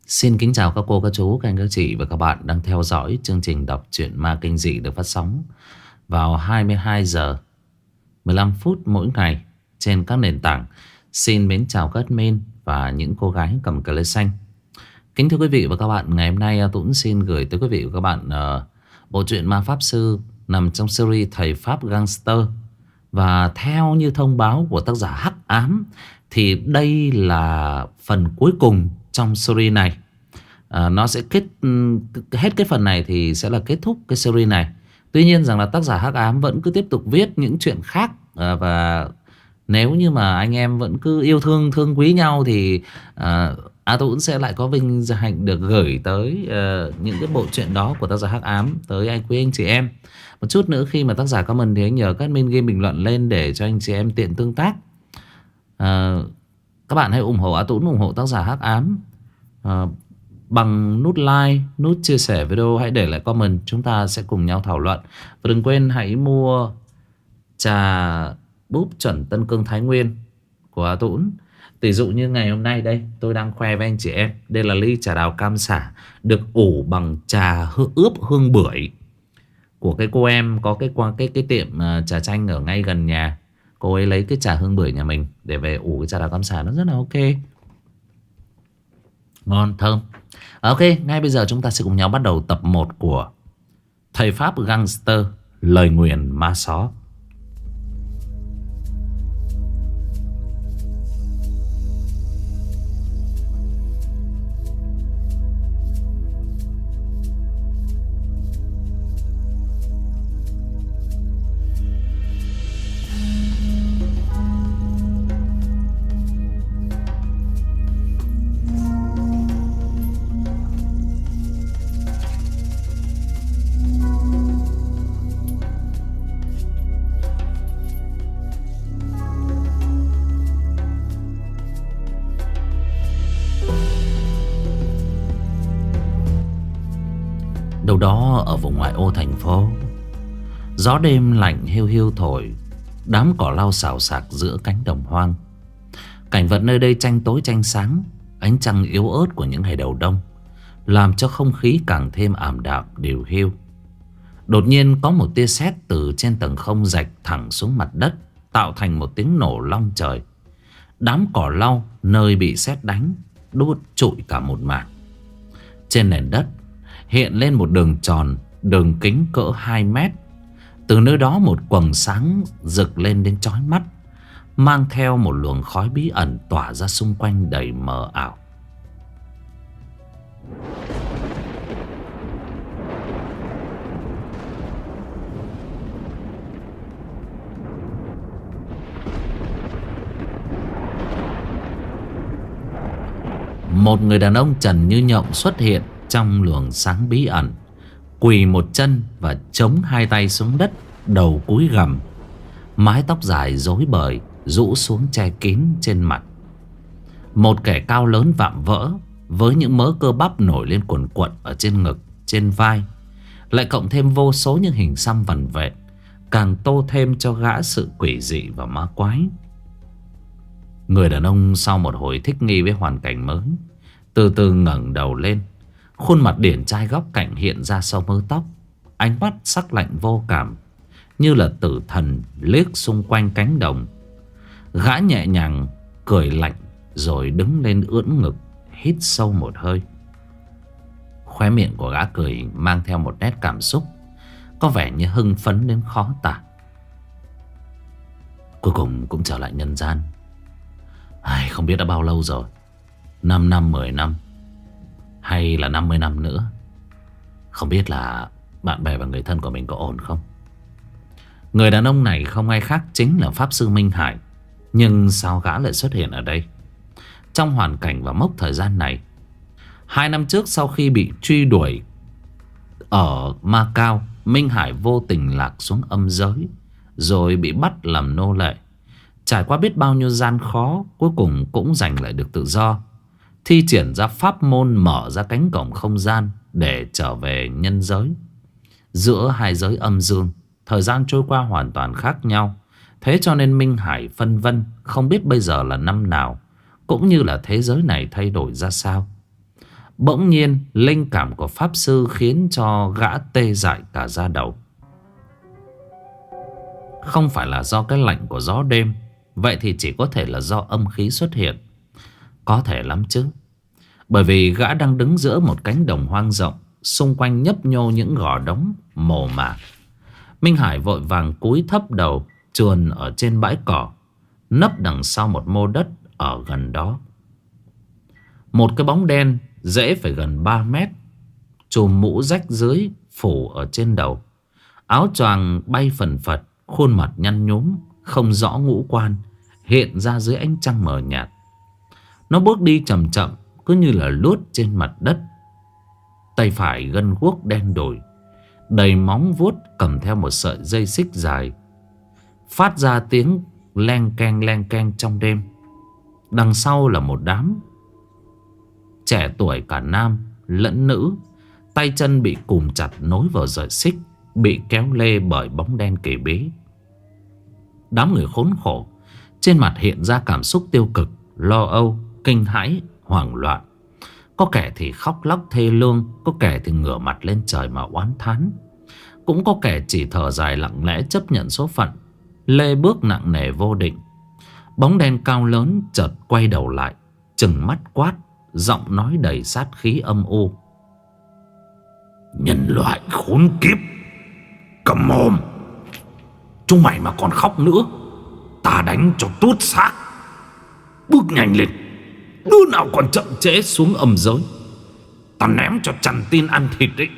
Xin kính chào các cô, các chú, các anh, các chị và các bạn đang theo dõi chương trình đọc truyện ma kinh dị được phát sóng vào 22 giờ 15 phút mỗi ngày trên các nền tảng. Xin mến chào các admin và những cô gái cầm cờ lê xanh. Kính thưa quý vị và các bạn, ngày hôm nay Tuấn xin gửi tới quý vị và các bạn bộ truyện Ma Pháp Sư nằm trong series Thầy Pháp Gangster. Và theo như thông báo của tác giả Hắc Ám thì đây là phần cuối cùng trong series này. Nó sẽ hết cái phần này thì sẽ là kết thúc cái series này. Tuy nhiên rằng là tác giả Hắc Ám vẫn cứ tiếp tục viết những chuyện khác. Và nếu như mà anh em vẫn cứ yêu thương quý nhau thì A Tũng sẽ lại có vinh hạnh được gửi tới những cái bộ truyện đó của tác giả Hắc Ám tới anh quý anh chị em. Một chút nữa khi mà tác giả comment thì anh nhờ các admin ghi bình luận lên để cho anh chị em tiện tương tác. Các bạn hãy ủng hộ A Tũng, ủng hộ tác giả Hắc Ám bằng nút like, nút chia sẻ video, hãy để lại comment, chúng ta sẽ cùng nhau thảo luận. Và đừng quên hãy mua trà búp chuẩn Tân Cương Thái Nguyên của A Tũng. Tỷ dụ như ngày hôm nay đây, tôi đang khoe với anh chị em, đây là ly trà đào cam sả được ủ bằng trà ướp hương bưởi của cái cô em có cái tiệm trà chanh ở ngay gần nhà. Cô ấy lấy cái trà hương bưởi nhà mình để về ủ cái trà đào cam sả, nó rất là ok, ngon thơm. Ok, ngay bây giờ chúng ta sẽ cùng nhau bắt đầu tập 1 của Thầy Pháp Gangster, lời nguyền ma só. Đâu đó ở vùng ngoại ô thành phố, gió đêm lạnh hiu hiu thổi, đám cỏ lau xào xạc giữa cánh đồng hoang. Cảnh vật nơi đây tranh tối tranh sáng, ánh trăng yếu ớt của những ngày đầu đông làm cho không khí càng thêm ảm đạm điều hiu. Đột nhiên có một tia sét từ trên tầng không rạch thẳng xuống mặt đất, tạo thành một tiếng nổ long trời. Đám cỏ lau nơi bị sét đánh đốt trụi cả một mảng. Trên nền đất hiện lên một đường tròn, đường kính cỡ 2 mét. Từ nơi đó một quầng sáng rực lên đến chói mắt, mang theo một luồng khói bí ẩn tỏa ra xung quanh đầy mờ ảo. Một người đàn ông trần như nhộng xuất hiện trong luồng sáng bí ẩn, quỳ một chân và chống hai tay xuống đất, đầu cúi gằm, mái tóc dài rối bời rũ xuống che kín trên mặt. Một kẻ cao lớn vạm vỡ với những mớ cơ bắp nổi lên cuồn cuộn ở trên ngực, trên vai, lại cộng thêm vô số những hình xăm vằn vẹn, càng tô thêm cho gã sự quỷ dị và ma quái. Người đàn ông sau một hồi thích nghi với hoàn cảnh mới, từ từ ngẩng đầu lên. Khuôn mặt điển trai góc cạnh hiện ra sau mớ tóc, ánh mắt sắc lạnh vô cảm, như là tử thần liếc xung quanh cánh đồng. Gã nhẹ nhàng cười lạnh rồi đứng lên ưỡn ngực, hít sâu một hơi. Khóe miệng của gã cười mang theo một nét cảm xúc, có vẻ như hưng phấn đến khó tả. Cuối cùng cũng trở lại nhân gian. Không biết đã bao lâu rồi, 5 năm, 10 năm hay là 50 năm nữa. Không biết là bạn bè và người thân của mình có ổn không? Người đàn ông này không ai khác chính là Pháp Sư Minh Hải. Nhưng sao gã lại xuất hiện ở đây, trong hoàn cảnh và mốc thời gian này? 2 năm trước, sau khi bị truy đuổi ở Ma Cao, Minh Hải vô tình lạc xuống âm giới, rồi bị bắt làm nô lệ. Trải qua biết bao nhiêu gian khó, cuối cùng cũng giành lại được tự do, thi triển ra pháp môn mở ra cánh cổng không gian để trở về nhân giới. Giữa hai giới âm dương, thời gian trôi qua hoàn toàn khác nhau. Thế cho nên Minh Hải phân vân, không biết bây giờ là năm nào, cũng như là thế giới này thay đổi ra sao. Bỗng nhiên linh cảm của pháp sư khiến cho gã tê dại cả da đầu. Không phải là do cái lạnh của gió đêm, vậy thì chỉ có thể là do âm khí xuất hiện. Có thể lắm chứ, bởi vì gã đang đứng giữa một cánh đồng hoang rộng, xung quanh nhấp nhô những gò đống mồ mả. Minh Hải vội vàng cúi thấp đầu, chuồn ở trên bãi cỏ, nấp đằng sau một mô đất ở gần đó. Một cái bóng đen dễ phải gần 3 mét, chùm mũ rách dưới phủ ở trên đầu, áo choàng bay phần phật, khuôn mặt nhăn nhúm không rõ ngũ quan hiện ra dưới ánh trăng mờ nhạt. Nó bước đi chậm chậm, cứ như là lướt trên mặt đất. Tay phải gân guốc đen đủi, đầy móng vuốt, cầm theo một sợi dây xích dài, phát ra tiếng leng keng trong đêm. Đằng sau là một đám trẻ tuổi cả nam lẫn nữ, tay chân bị cùm chặt nối vào sợi xích, bị kéo lê bởi bóng đen kỳ bí. Đám người khốn khổ trên mặt hiện ra cảm xúc tiêu cực, lo âu, kinh hãi, hoảng loạn. Có kẻ thì khóc lóc thê lương, có kẻ thì ngửa mặt lên trời mà oán thán, cũng có kẻ chỉ thở dài lặng lẽ chấp nhận số phận, lê bước nặng nề vô định. Bóng đen cao lớn chợt quay đầu lại, trừng mắt quát, giọng nói đầy sát khí âm u: "Nhân loại khốn kiếp, câm mồm! Chúng mày mà còn khóc nữa, ta đánh cho tuốt xác. Bước nhanh lên, đứa nào còn chậm trễ xuống âm giới, ta ném cho chằn tin ăn thịt đấy."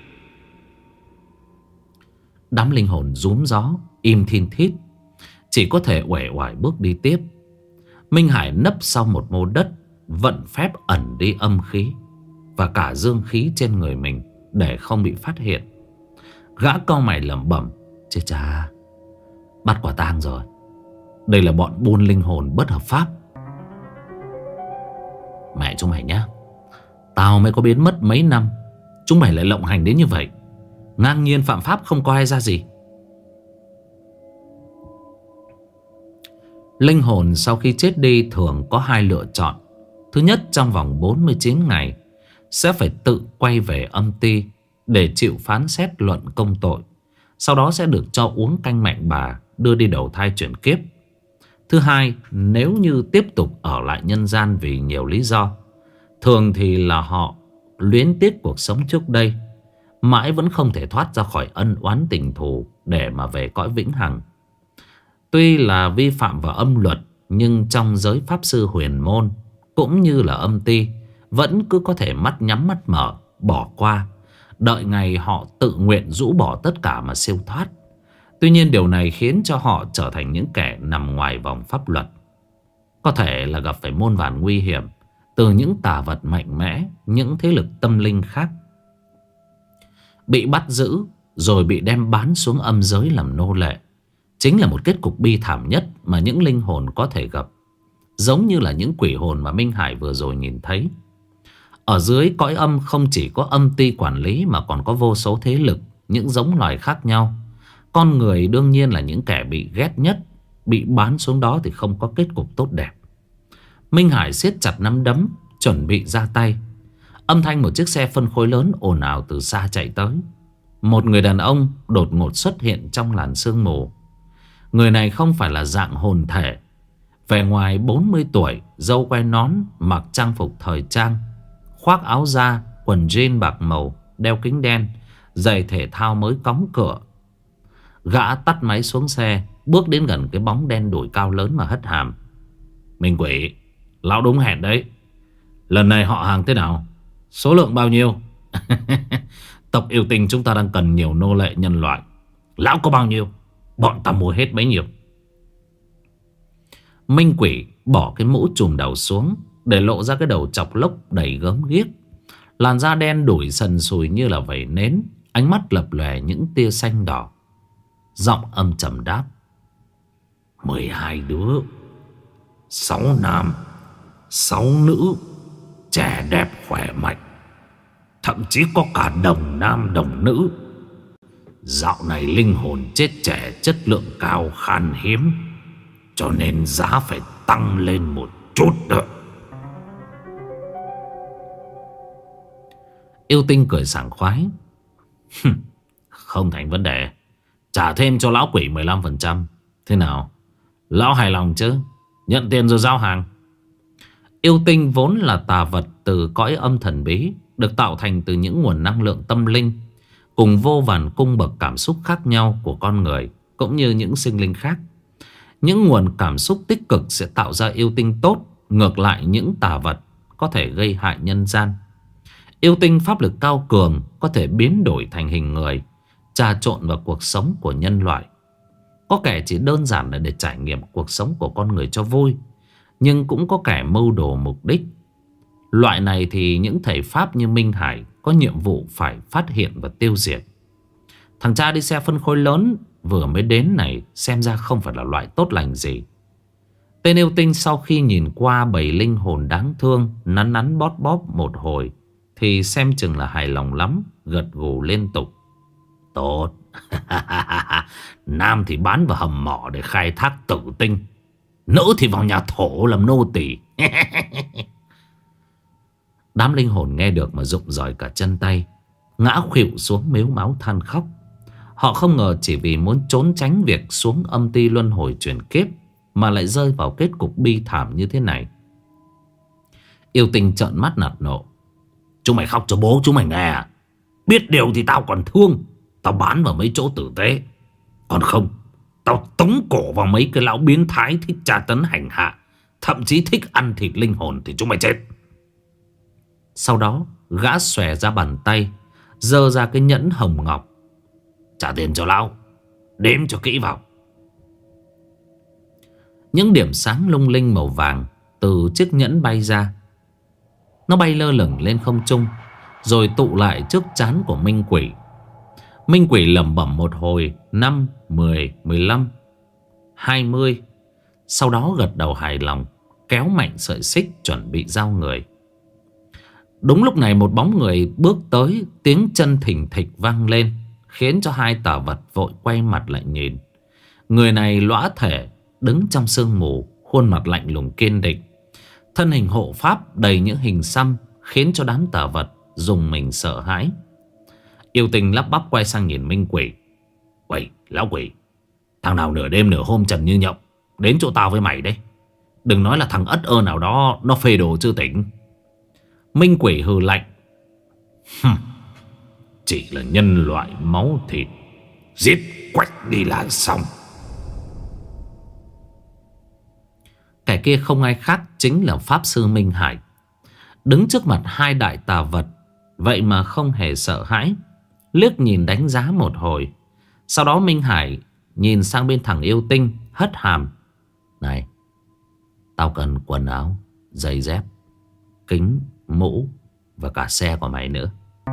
Đám linh hồn rúm gió, im thin thít, chỉ có thể uể oải bước đi tiếp. Minh Hải nấp sau một mô đất, vận phép ẩn đi âm khí và cả dương khí trên người mình để không bị phát hiện. Gã cau mày lẩm bẩm: "Chết cha, bắt quả tang rồi. Đây là bọn buôn linh hồn bất hợp pháp." Mẹ chúng mày nhá, tao mới có biến mất mấy năm, chúng mày lại lộng hành đến như vậy, ngang nhiên phạm pháp không coi ai ra gì. Linh hồn sau khi chết đi thường có hai lựa chọn. Thứ nhất, trong vòng 49 ngày sẽ phải tự quay về âm ti để chịu phán xét luận công tội. Sau đó sẽ được cho uống canh mạnh bà, đưa đi đầu thai chuyển kiếp. Thứ hai, nếu như tiếp tục ở lại nhân gian vì nhiều lý do, thường thì là họ luyến tiếc cuộc sống trước đây, mãi vẫn không thể thoát ra khỏi ân oán tình thù để mà về cõi vĩnh hằng. Tuy là vi phạm vào âm luật, nhưng trong giới pháp sư huyền môn cũng như là âm ti vẫn cứ có thể mắt nhắm mắt mở, bỏ qua, đợi ngày họ tự nguyện rũ bỏ tất cả mà siêu thoát. Tuy nhiên điều này khiến cho họ trở thành những kẻ nằm ngoài vòng pháp luật, có thể là gặp phải muôn vàn nguy hiểm từ những tà vật mạnh mẽ, những thế lực tâm linh khác. Bị bắt giữ rồi bị đem bán xuống âm giới làm nô lệ chính là một kết cục bi thảm nhất mà những linh hồn có thể gặp. Giống như là những quỷ hồn mà Minh Hải vừa rồi nhìn thấy. Ở dưới cõi âm không chỉ có âm ti quản lý mà còn có vô số thế lực, những giống loài khác nhau. Con người đương nhiên là những kẻ bị ghét nhất, bị bán xuống đó thì không có kết cục tốt đẹp. Minh Hải siết chặt nắm đấm, chuẩn bị ra tay. Âm thanh một chiếc xe phân khối lớn ồn ào từ xa chạy tới. Một người đàn ông đột ngột xuất hiện trong làn sương mù. Người này không phải là dạng hồn thể, vẻ ngoài 40 tuổi, râu quai nón, mặc trang phục thời trang, khoác áo da, quần jean bạc màu, đeo kính đen, giày thể thao mới cóng cửa. Gã tắt máy xuống xe, bước đến gần cái bóng đen đuổi cao lớn mà hất hàm: "Minh Quỷ, lão đúng hẹn đấy. Lần này họ hàng thế nào? Số lượng bao nhiêu?" "Tộc yêu tinh chúng ta đang cần nhiều nô lệ nhân loại. Lão có bao nhiêu? Bọn ta mua hết bấy nhiêu." Minh Quỷ bỏ cái mũ trùm đầu xuống, để lộ ra cái đầu chọc lốc đầy gớm ghiếc. Làn da đen đủi sần sùi như là vẩy nến, ánh mắt lập lòe những tia xanh đỏ. Giọng âm trầm đáp: 12 đứa, 6 nam, 6 nữ, trẻ đẹp khỏe mạnh, thậm chí có cả đồng nam đồng nữ. Dạo này linh hồn chết trẻ chất lượng cao khan hiếm, cho nên giá phải tăng lên một chút nữa." Yêu Tinh cười sảng khoái. Không thành vấn đề. Trả thêm cho lão quỷ 15%. Thế nào? Lão hài lòng chứ? Nhận tiền rồi giao hàng. Yêu Tinh vốn là tà vật từ cõi âm thần bí, được tạo thành từ những nguồn năng lượng tâm linh cùng vô vàn cung bậc cảm xúc khác nhau của con người cũng như những sinh linh khác. Những nguồn cảm xúc tích cực sẽ tạo ra yêu tinh tốt. Ngược lại những tà vật có thể gây hại nhân gian. Yêu tinh pháp lực cao cường, có thể biến đổi thành hình người, trà trộn vào cuộc sống của nhân loại. Có kẻ chỉ đơn giản là để trải nghiệm cuộc sống của con người cho vui, nhưng cũng có kẻ mưu đồ mục đích. Loại này thì những thầy Pháp như Minh Hải có nhiệm vụ phải phát hiện và tiêu diệt. Thằng cha đi xe phân khối lớn vừa mới đến này xem ra không phải là loại tốt lành gì. Tên yêu tinh sau khi nhìn qua bầy linh hồn đáng thương nắn nắn bóp bóp một hồi thì xem chừng là hài lòng lắm, gật gù liên tục. Tốt. Nam thì bán vào hầm mỏ để khai thác tử tinh, nữ thì vào nhà thổ làm nô tỳ. Đám linh hồn nghe được mà rụng rời cả chân tay, ngã khuỵu xuống mếu máu than khóc. Họ không ngờ chỉ vì muốn trốn tránh việc xuống âm ti luân hồi chuyển kiếp mà lại rơi vào kết cục bi thảm như thế này. Yêu Tinh trợn mắt nạt nộ. Chúng mày khóc cho bố chúng mày nghe à? Biết điều thì tao còn thương, tao bán vào mấy chỗ tử tế. Còn không, tao tống cổ vào mấy cái lão biến thái thích tra tấn hành hạ, thậm chí thích ăn thịt linh hồn thì chúng mày chết. Sau đó gã xòe ra bàn tay, giơ ra cái nhẫn hồng ngọc. Trả tiền cho lão, đếm cho kỹ vào. Những điểm sáng lung linh màu vàng từ chiếc nhẫn bay ra. Nó bay lơ lửng lên không trung, rồi tụ lại trước trán của Minh Quỷ. Minh Quỷ lẩm bẩm một hồi 5, 10, 15, 20. Sau đó gật đầu hài lòng, kéo mạnh sợi xích chuẩn bị giao người. Đúng lúc này một bóng người bước tới, tiếng chân thình thịch vang lên, khiến cho hai tà vật vội quay mặt lại nhìn. Người này lõa thể, đứng trong sương mù, khuôn mặt lạnh lùng kiên định. Thân hình hộ pháp đầy những hình xăm, khiến cho đám tà vật dùng mình sợ hãi. Yêu Tinh lắp bắp quay sang nhìn Minh Quỷ. Vậy lão quỷ, thằng nào nửa đêm nửa hôm trần như nhộng đến chỗ tao với mày đấy? Đừng nói là thằng ất ơ nào đó nó phê đồ chưa tỉnh. Minh Quỷ hừ lạnh. Chỉ là nhân loại máu thịt, giết quách đi là xong. Kẻ kia không ai khác chính là Pháp Sư Minh Hải, đứng trước mặt hai đại tà vật, vậy mà không hề sợ hãi. Liếc nhìn đánh giá một hồi, sau đó Minh Hải nhìn sang bên thằng Yêu Tinh, hất hàm. Này, tao cần quần áo, giày dép, kính, mũ và cả xe của mày nữa.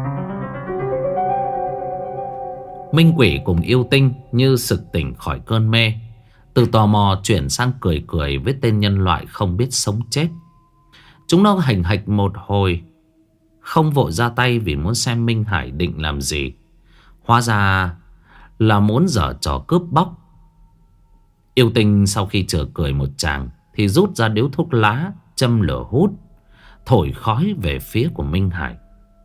Minh Quỷ cùng Yêu Tinh như sực tỉnh khỏi cơn mê, từ tò mò chuyển sang cười cười với tên nhân loại không biết sống chết. Chúng nó hành hạch một hồi, không vội ra tay vì muốn xem Minh Hải định làm gì. Hóa ra là muốn giở trò cướp bóc. Yêu Tinh sau khi chở cười một tràng thì rút ra điếu thuốc lá, châm lửa hút, thổi khói về phía của Minh Hải.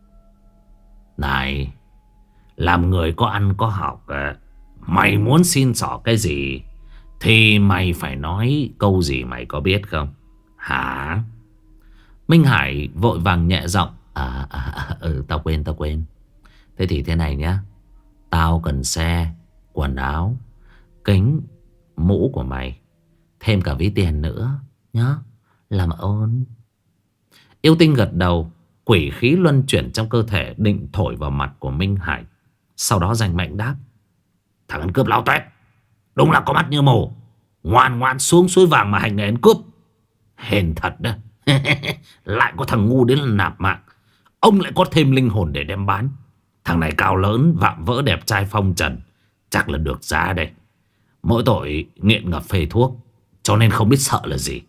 Này, làm người có ăn có học, mày muốn xin xỏ cái gì thì mày phải nói câu gì mày có biết không? Hả? Minh Hải vội vàng nhẹ giọng. Tao quên. Thế thì thế này nhá, tao cần xe, quần áo, kính, mũ của mày, thêm cả ví tiền nữa nhá, làm ơn. Yêu Tinh gật đầu, quỷ khí luân chuyển trong cơ thể định thổi vào mặt của Minh Hải. Sau đó giành mạnh đáp. Thằng ăn cướp lão toét, đúng là có mắt như mù, ngoan ngoan xuống suối vàng mà hành nghề ăn cướp. Hèn thật đó. Lại có thằng ngu đến là nạp mạng, ông lại có thêm linh hồn để đem bán. Thằng này cao lớn, vạm vỡ, đẹp trai phong trần, chắc là được giá đây. Mỗi tội nghiện ngập phê thuốc, cho nên không biết sợ là gì.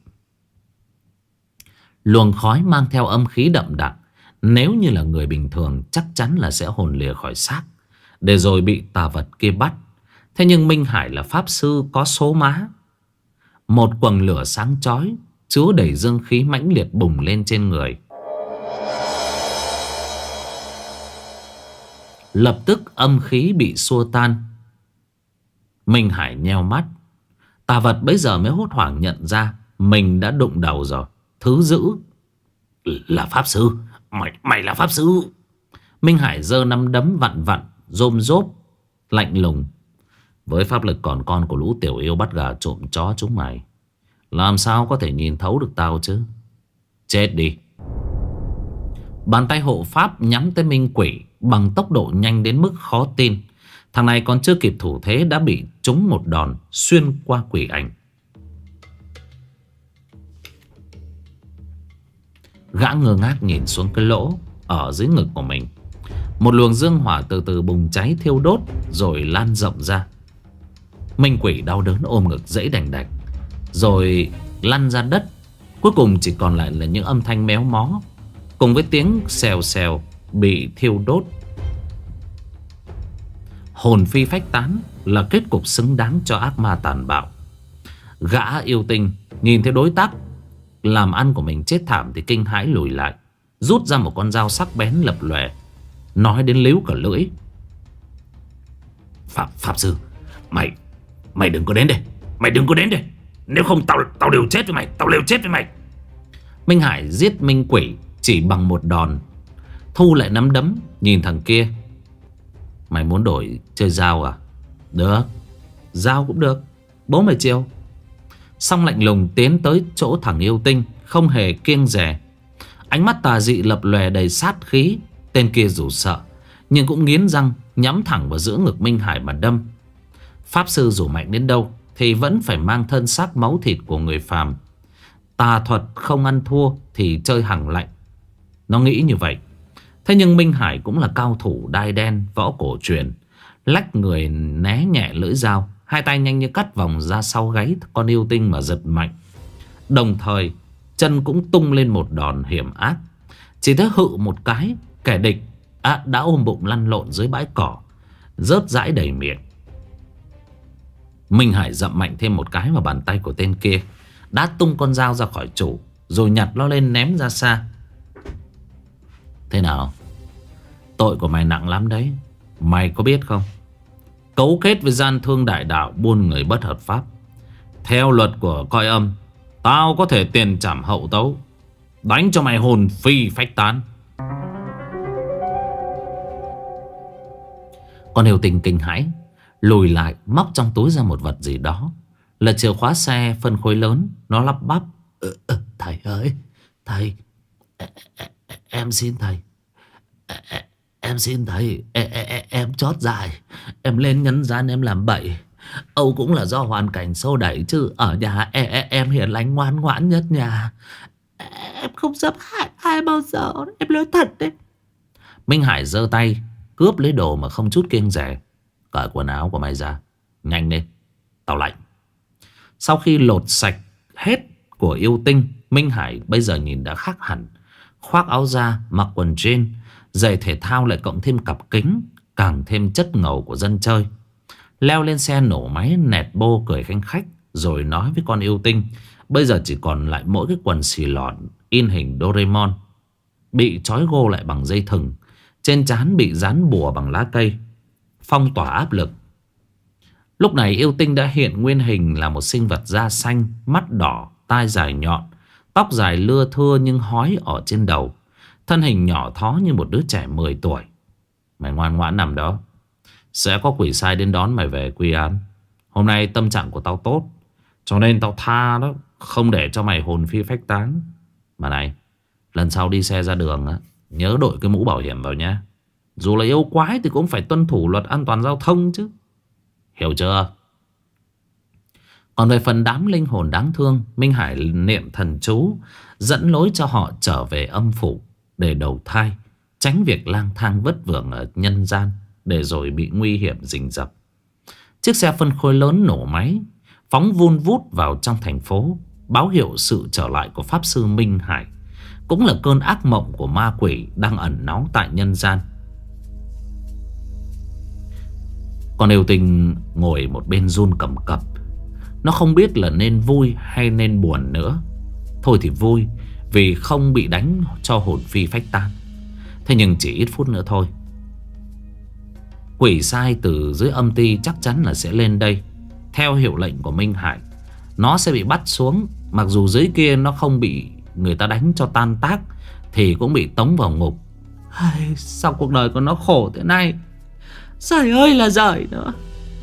Luồng khói mang theo âm khí đậm đặc, nếu như là người bình thường chắc chắn là sẽ hồn lìa khỏi xác, để rồi bị tà vật kia bắt. Thế nhưng Minh Hải là pháp sư có số má. Một quầng lửa sáng chói chứa đầy dương khí mãnh liệt bùng lên trên người. Lập tức âm khí bị xua tan. Minh Hải nheo mắt. Tà vật bấy giờ mới hốt hoảng nhận ra mình đã đụng đầu rồi. Thứ dữ là pháp sư. Mày là pháp sư. Minh Hải giơ nắm đấm vặn vặn rôm rốp lạnh lùng. Với pháp lực còn con của lũ tiểu yêu bắt gà trộm chó chúng mày, làm sao có thể nhìn thấu được tao chứ? Chết đi. Bàn tay hộ pháp nhắm tới Minh Quỷ bằng tốc độ nhanh đến mức khó tin. Thằng này còn chưa kịp thủ thế đã bị trúng một đòn xuyên qua quỷ ảnh. Gã ngơ ngác nhìn xuống cái lỗ ở dưới ngực của mình. Một luồng dương hỏa từ từ bùng cháy thiêu đốt rồi lan rộng ra. Minh Quỷ đau đớn ôm ngực dãy đành đạch rồi lăn ra đất. Cuối cùng chỉ còn lại là những âm thanh méo mó cùng với tiếng xèo xèo bị thiêu đốt. Hồn phi phách tán là kết cục xứng đáng cho ác ma tàn bạo. Gã yêu tinh nhìn thấy đối tác làm ăn của mình chết thảm thì kinh hãi lùi lại, rút ra một con dao sắc bén lập lòe, nói đến líu cả lưỡi. Pháp sư, mày đừng có đến đây. Mày đừng có đến đây. Nếu không tao đều chết với mày. Tao đều chết với mày. Minh Hải giết Minh Quỷ chỉ bằng một đòn. Thu lại nắm đấm nhìn thằng kia. Mày muốn đổi chơi dao à? Được, dao cũng được. Bố mày chiều. Xong lạnh lùng tiến tới chỗ thằng yêu tinh, không hề kiêng dè. Ánh mắt tà dị lập lòe đầy sát khí. Tên kia dù sợ nhưng cũng nghiến răng nhắm thẳng vào giữa ngực Minh Hải mà đâm. Pháp sư dù mạnh đến đâu thì vẫn phải mang thân xác máu thịt của người phàm. Tà thuật không ăn thua thì chơi hằng lạnh. Nó nghĩ như vậy. Thế nhưng Minh Hải cũng là cao thủ đai đen võ cổ truyền. Lách người né nhẹ lưỡi dao, hai tay nhanh như cắt vòng ra sau gáy con yêu tinh mà giật mạnh. Đồng thời chân cũng tung lên một đòn hiểm ác. Chỉ thấy hự một cái, kẻ địch đã ôm bụng lăn lộn dưới bãi cỏ, rớt rãi đầy miệng. Minh Hải dậm mạnh thêm một cái vào bàn tay của tên kia, đã tung con dao ra khỏi chủ, rồi nhặt nó lên ném ra xa. Thế nào? Tội của mày nặng lắm đấy. Mày có biết không? Cấu kết với gian thương đại đạo, buôn người bất hợp pháp. Theo luật của coi âm, tao có thể tiền trảm hậu tấu, đánh cho mày hồn phi phách tán. Con yêu tinh kinh hãi lùi lại, móc trong túi ra một vật gì đó, là chìa khóa xe phân khối lớn. Nó lắp bắp. Thầy ơi, thầy, em xin thầy. Em xin thầy. Em chót dại. Em lên nhân gian em làm bậy. Âu cũng là do hoàn cảnh xô đẩy chứ. Ở nhà em hiền lành ngoan ngoãn nhất nhà. Em không dám hại ai bao giờ. Em nói thật đấy. Minh Hải giơ tay cướp lấy đồ mà không chút kiêng dè. Cởi quần áo của mày ra, nhanh lên, tao lạnh. Sau khi lột sạch hết của yêu tinh, Minh Hải bây giờ nhìn đã khác hẳn. Khoác áo da, mặc quần jean, giày thể thao lại cộng thêm cặp kính, càng thêm chất ngầu của dân chơi. Leo lên xe nổ máy nẹt bô cười khanh khách, rồi nói với con yêu tinh bây giờ chỉ còn lại mỗi cái quần xì lọn in hình Doraemon, bị trói gô lại bằng dây thừng, trên trán bị dán bùa bằng lá cây, phong tỏa áp lực. Lúc này yêu tinh đã hiện nguyên hình là một sinh vật da xanh, mắt đỏ, tai dài nhọn, tóc dài lưa thưa nhưng hói ở trên đầu, thân hình nhỏ thó như một đứa trẻ 10 tuổi. Mày ngoan ngoãn nằm đó, sẽ có quỷ sai đến đón mày về quy án. Hôm nay tâm trạng của tao tốt, cho nên tao tha đó, không để cho mày hồn phi phách tán. Mà này, lần sau đi xe ra đường á, nhớ đội cái mũ bảo hiểm vào nhé. Dù là yêu quái thì cũng phải tuân thủ luật an toàn giao thông chứ. Hiểu chưa? Còn về phần đám linh hồn đáng thương, Minh Hải niệm thần chú dẫn lối cho họ trở về âm phủ để đầu thai, tránh việc lang thang vất vưởng ở nhân gian, để rồi bị nguy hiểm rình rập. Chiếc xe phân khối lớn nổ máy, phóng vun vút vào trong thành phố, báo hiệu sự trở lại của Pháp Sư Minh Hải, cũng là cơn ác mộng của ma quỷ đang ẩn náu tại nhân gian. Con yêu tinh ngồi một bên run cầm cập. Nó không biết là nên vui hay nên buồn nữa. Thôi thì vui, vì không bị đánh cho hồn phi phách tan. Thế nhưng chỉ ít phút nữa thôi, Quỷ sai từ dưới âm ty chắc chắn là sẽ lên đây. Theo hiệu lệnh của Minh Hải, nó sẽ bị bắt xuống. Mặc dù dưới kia nó không bị người ta đánh cho tan tác thì cũng bị tống vào ngục. Sao cuộc đời của nó khổ thế này. Giời ơi là giời nữa.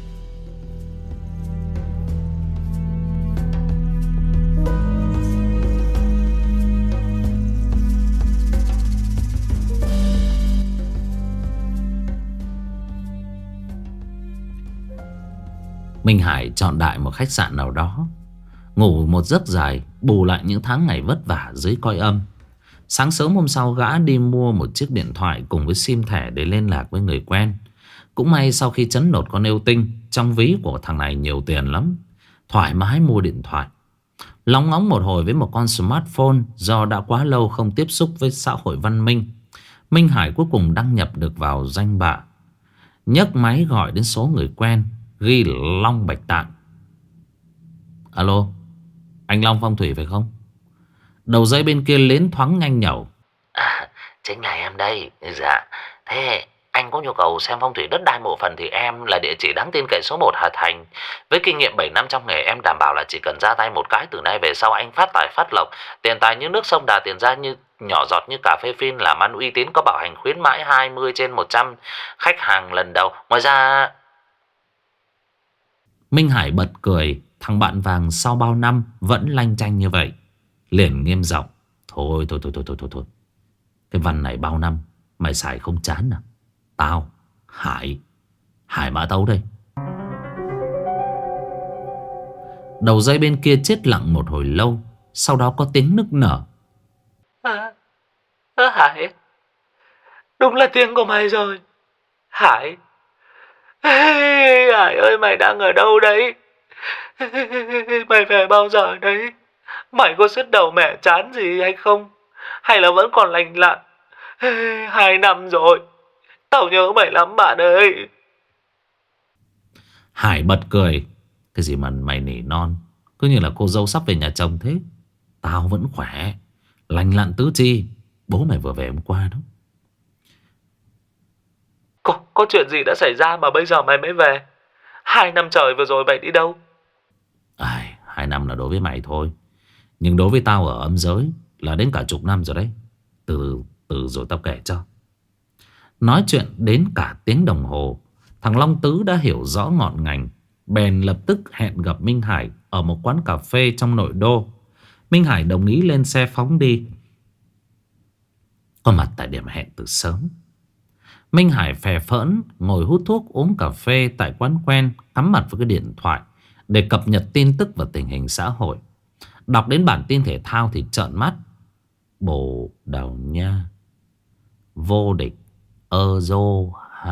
Minh Hải chọn đại một khách sạn nào đó, ngủ một giấc dài, bù lại những tháng ngày vất vả dưới coi âm. Sáng sớm hôm sau, gã đi mua một chiếc điện thoại cùng với sim thẻ để liên lạc với người quen. Cũng may sau khi chấn lột con yêu tinh, trong ví của thằng này nhiều tiền lắm, thoải mái mua điện thoại. Lóng ngóng một hồi với một con smartphone, do đã quá lâu không tiếp xúc với xã hội văn minh, Minh Hải cuối cùng đăng nhập được vào danh bạ. Nhấc máy gọi đến số người quen, ghi là Long Bạch Tạng. Alo, anh Long phong thủy phải không? Đầu dây bên kia lến thoáng nhanh nhẩu. Chính là em đây. Dạ, thế anh có nhu cầu xem phong thủy đất đai mộ phần thì em là địa chỉ đáng tin cậy số 1 Hà Thành. Với kinh nghiệm 7 năm trong nghề, em đảm bảo là chỉ cần ra tay một cái, từ nay về sau anh phát tài phát lộc, tiền tài như nước sông đà, tiền ra như nhỏ giọt như cà phê phin, làm ăn uy tín, có bảo hành khuyến mãi 20/100 khách hàng lần đầu. Ngoài ra... Minh Hải bật cười. Thằng bạn vàng sau bao năm vẫn lanh chanh như vậy, liền nghiêm giọng. Thôi. Cái văn này bao năm mày xài không chán à? Tao Hải Mã Tấu đây. Đầu dây bên kia chết lặng một hồi lâu, sau đó có tiếng nức nở. Hải, đúng là tiếng của mày rồi. Hải, Hải ơi, mày đang ở đâu đấy? Mày về bao giờ đấy? Mày có sứt đầu mẻ chán gì hay không? Hay là vẫn còn lành lặn? 2 năm rồi, tao nhớ mày lắm bạn ơi. Hải bật cười. Cái gì mà mày nỉ non, cứ như là cô dâu sắp về nhà chồng thế. Tao vẫn khỏe, lành lặn tứ chi. Bố mày vừa về hôm qua đó. Có chuyện gì đã xảy ra mà bây giờ mày mới về? 2 năm trời vừa rồi mày đi đâu? 2 năm là đối với mày thôi, nhưng đối với tao ở âm giới là đến cả chục năm rồi đấy. Từ rồi tao kể cho. Nói chuyện đến cả tiếng đồng hồ, thằng Long Tứ đã hiểu rõ ngọn ngành, bèn lập tức hẹn gặp Minh Hải ở một quán cà phê trong nội đô. Minh Hải đồng ý lên xe phóng đi, có mặt tại điểm hẹn từ sớm. Minh Hải phè phỡn ngồi hút thuốc uống cà phê tại quán quen, cắm mặt với cái điện thoại để cập nhật tin tức và tình hình xã hội. Đọc đến bản tin thể thao thì trợn mắt. Bồ Đào Nha vô địch Euro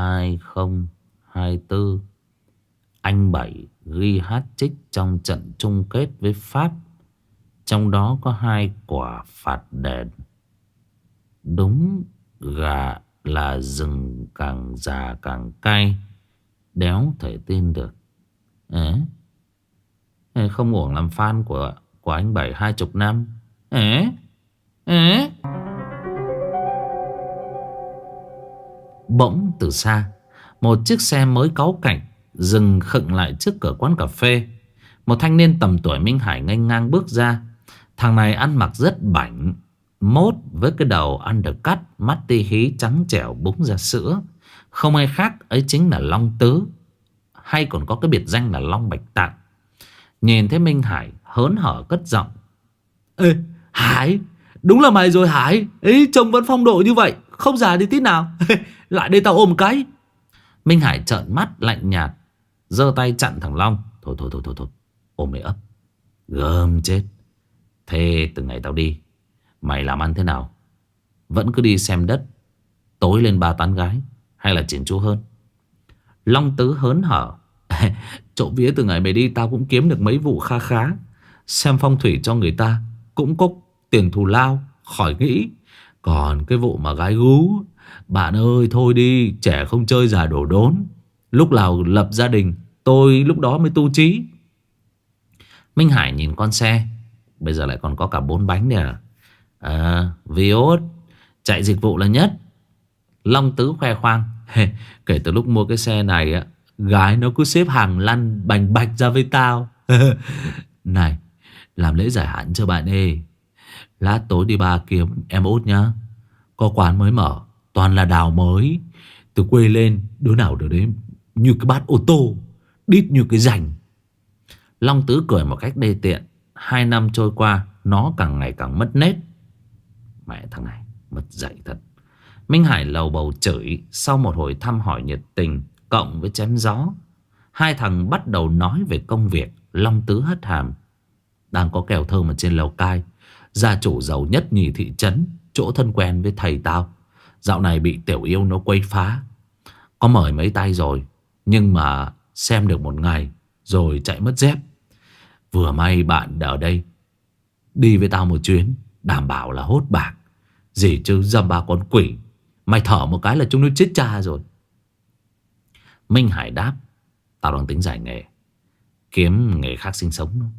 2024, anh Bảy ghi hat-trick trong trận chung kết với Pháp, trong đó có 2 quả phạt đền. Đúng gà là rừng càng già càng cay, đéo thể tin được. Không uổng làm fan của anh Bảy 20 năm. Bỗng từ xa, một chiếc xe mới cáu cảnh dừng khựng lại trước cửa quán cà phê. Một thanh niên tầm tuổi Minh Hải nghênh ngang bước ra. Thằng này ăn mặc rất bảnh, mốt với cái đầu undercut, mắt ti hí trắng trẻo búng ra sữa. Không ai khác, ấy chính là Long Tứ, hay còn có cái biệt danh là Long Bạch Tạng. Nhìn thấy Minh Hải hớn hở cất giọng. Ê Hải, đúng là mày rồi Hải. Ấy, trông vẫn phong độ như vậy, không già đi tí nào. Lại đây tao ôm một cái. Minh Hải trợn mắt lạnh nhạt, giơ tay chặn thằng Long. Thôi, ôm mày ấp, gớm chết. Thế từ ngày tao đi, mày làm ăn thế nào? Vẫn cứ đi xem đất, tối lên 3 tán gái, hay là chỉn chu hơn? Long Tứ hớn hở. Trộm vía từ ngày mày đi tao cũng kiếm được mấy vụ kha khá. Xem phong thủy cho người ta cũng có tiền thù lao, khỏi nghĩ. Còn cái vụ mà gái gú, bạn ơi thôi đi, trẻ không chơi già đổ đốn. Lúc nào lập gia đình, tôi lúc đó mới tu trí. Minh Hải nhìn con xe, bây giờ lại còn có cả 4 bánh nè. Vios, chạy dịch vụ là nhất. Long Tứ khoe khoang. Kể từ lúc mua cái xe này á, gái nó cứ xếp hàng lăn bành bạch ra với tao. Này, làm lễ giải hạn cho bạn ê. Lát tối đi Ba kiếm em Út nhá. Có quán mới mở, toàn là đào mới. Từ quê lên, đứa nào đứa đấy như cái bát ô tô, đít như cái rành. Long Tứ cười một cách đê tiện. 2 năm trôi qua, nó càng ngày càng mất nết. Mẹ thằng này mất dạy thật. Minh Hải lầu bầu chửi. Sau một hồi thăm hỏi nhiệt tình cộng với chém gió, hai thằng bắt đầu nói về công việc. Long Tứ hất hàm. Đang có kèo thơm ở trên Lào Cai, gia chủ giàu nhất nhì thị trấn, chỗ thân quen với thầy tao. Dạo này bị tiểu yêu nó quấy phá. Có mời mấy tay rồi, nhưng mà xem được một ngày rồi chạy mất dép. Vừa may bạn ở đây, đi với tao một chuyến, đảm bảo là hốt bạc. Gì chứ dăm ba con quỷ, mày thở một cái là chúng nó chết cha rồi. Minh Hải đáp. Tao đang tính giải nghề, kiếm nghề khác sinh sống đó.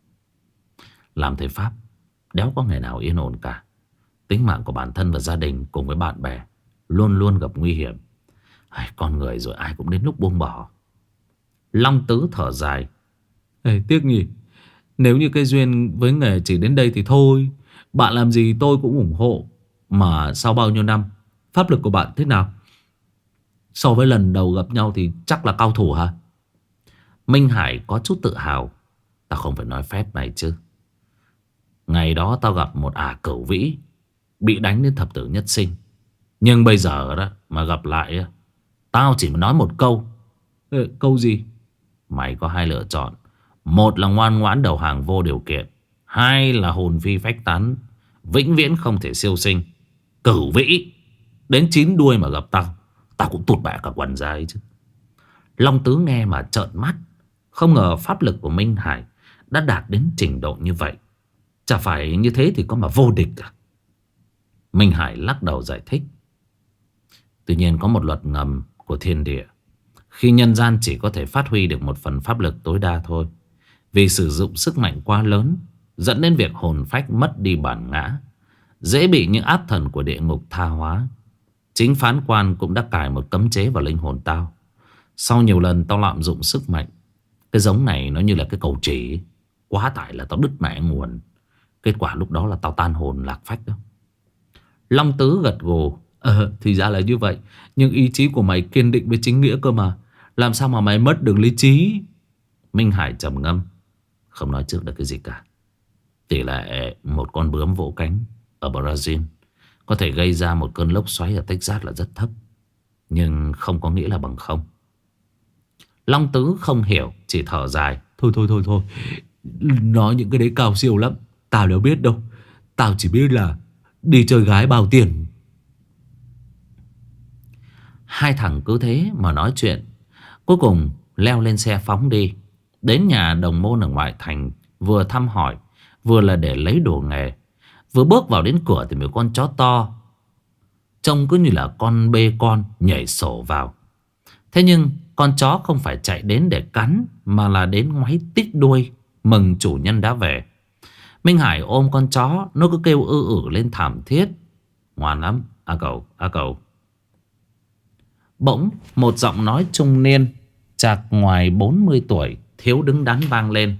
Làm thầy Pháp, đéo có nghề nào yên ổn cả. Tính mạng của bản thân và gia đình cùng với bạn bè luôn luôn gặp nguy hiểm. Con người rồi ai cũng đến lúc buông bỏ. Long Tứ thở dài. Tiếc nhỉ. Nếu như cái duyên với nghề chỉ đến đây thì thôi. Bạn làm gì tôi cũng ủng hộ. Mà sau bao nhiêu năm, pháp lực của bạn thế nào? So với lần đầu gặp nhau thì chắc là cao thủ hả? Minh Hải có chút tự hào. Tao không phải nói phép mày chứ. Ngày đó tao gặp một ả cửu vĩ, bị đánh đến thập tử nhất sinh. Nhưng bây giờ đó mà gặp lại, tao chỉ nói một câu. Câu gì? Mày có hai lựa chọn. Một là ngoan ngoãn đầu hàng vô điều kiện, hai là hồn phi phách tán, vĩnh viễn không thể siêu sinh. Cửu vĩ đến 9 đuôi mà gặp tao, tao cũng tụt bẻ cả quần ra ấy chứ. Long Tứ nghe mà trợn mắt. Không ngờ pháp lực của Minh Hải đã đạt đến trình độ như vậy. Chả phải như thế thì có mà vô địch à? Minh Hải lắc đầu giải thích. Tuy nhiên có một luật ngầm của thiên địa. Khi nhân gian chỉ có thể phát huy được một phần pháp lực tối đa thôi. Vì sử dụng sức mạnh quá lớn, dẫn đến việc hồn phách mất đi bản ngã, dễ bị những áp thần của địa ngục tha hóa. Chính phán quan cũng đã cài một cấm chế vào linh hồn tao. Sau nhiều lần tao lạm dụng sức mạnh, cái giống này nó như là cái cầu chỉ, quá tải là tao đứt mẹ nguồn. Kết quả lúc đó là tao tan hồn lạc phách đó. Long Tứ gật gù. Thì ra là như vậy. Nhưng ý chí của mày kiên định với chính nghĩa cơ mà. Làm sao mà mày mất được lý trí? Minh Hải trầm ngâm. Không nói trước được cái gì cả. Tỷ lệ một con bướm vỗ cánh ở Brazil có thể gây ra một cơn lốc xoáy ở Texas là rất thấp. Nhưng không có nghĩa là bằng không. Long Tứ không hiểu, chỉ thở dài. Thôi nói những cái đấy cao siêu lắm. Tao đâu biết đâu. Tao chỉ biết là đi chơi gái bao tiền. Hai thằng cứ thế mà nói chuyện. Cuối cùng leo lên xe phóng đi. Đến nhà đồng môn ở ngoại thành, vừa thăm hỏi, vừa là để lấy đồ nghề. Vừa bước vào đến cửa thì một con chó to, trông cứ như là con bê con, nhảy sổ vào. Thế nhưng con chó không phải chạy đến để cắn, mà là đến ngoáy tít đuôi mừng chủ nhân đã về. Minh Hải ôm con chó, nó cứ kêu lên thảm thiết. Ngoan lắm, a cậu. Bỗng một giọng nói trung niên, chạc ngoài 40 tuổi, thiếu đứng đắn vang lên.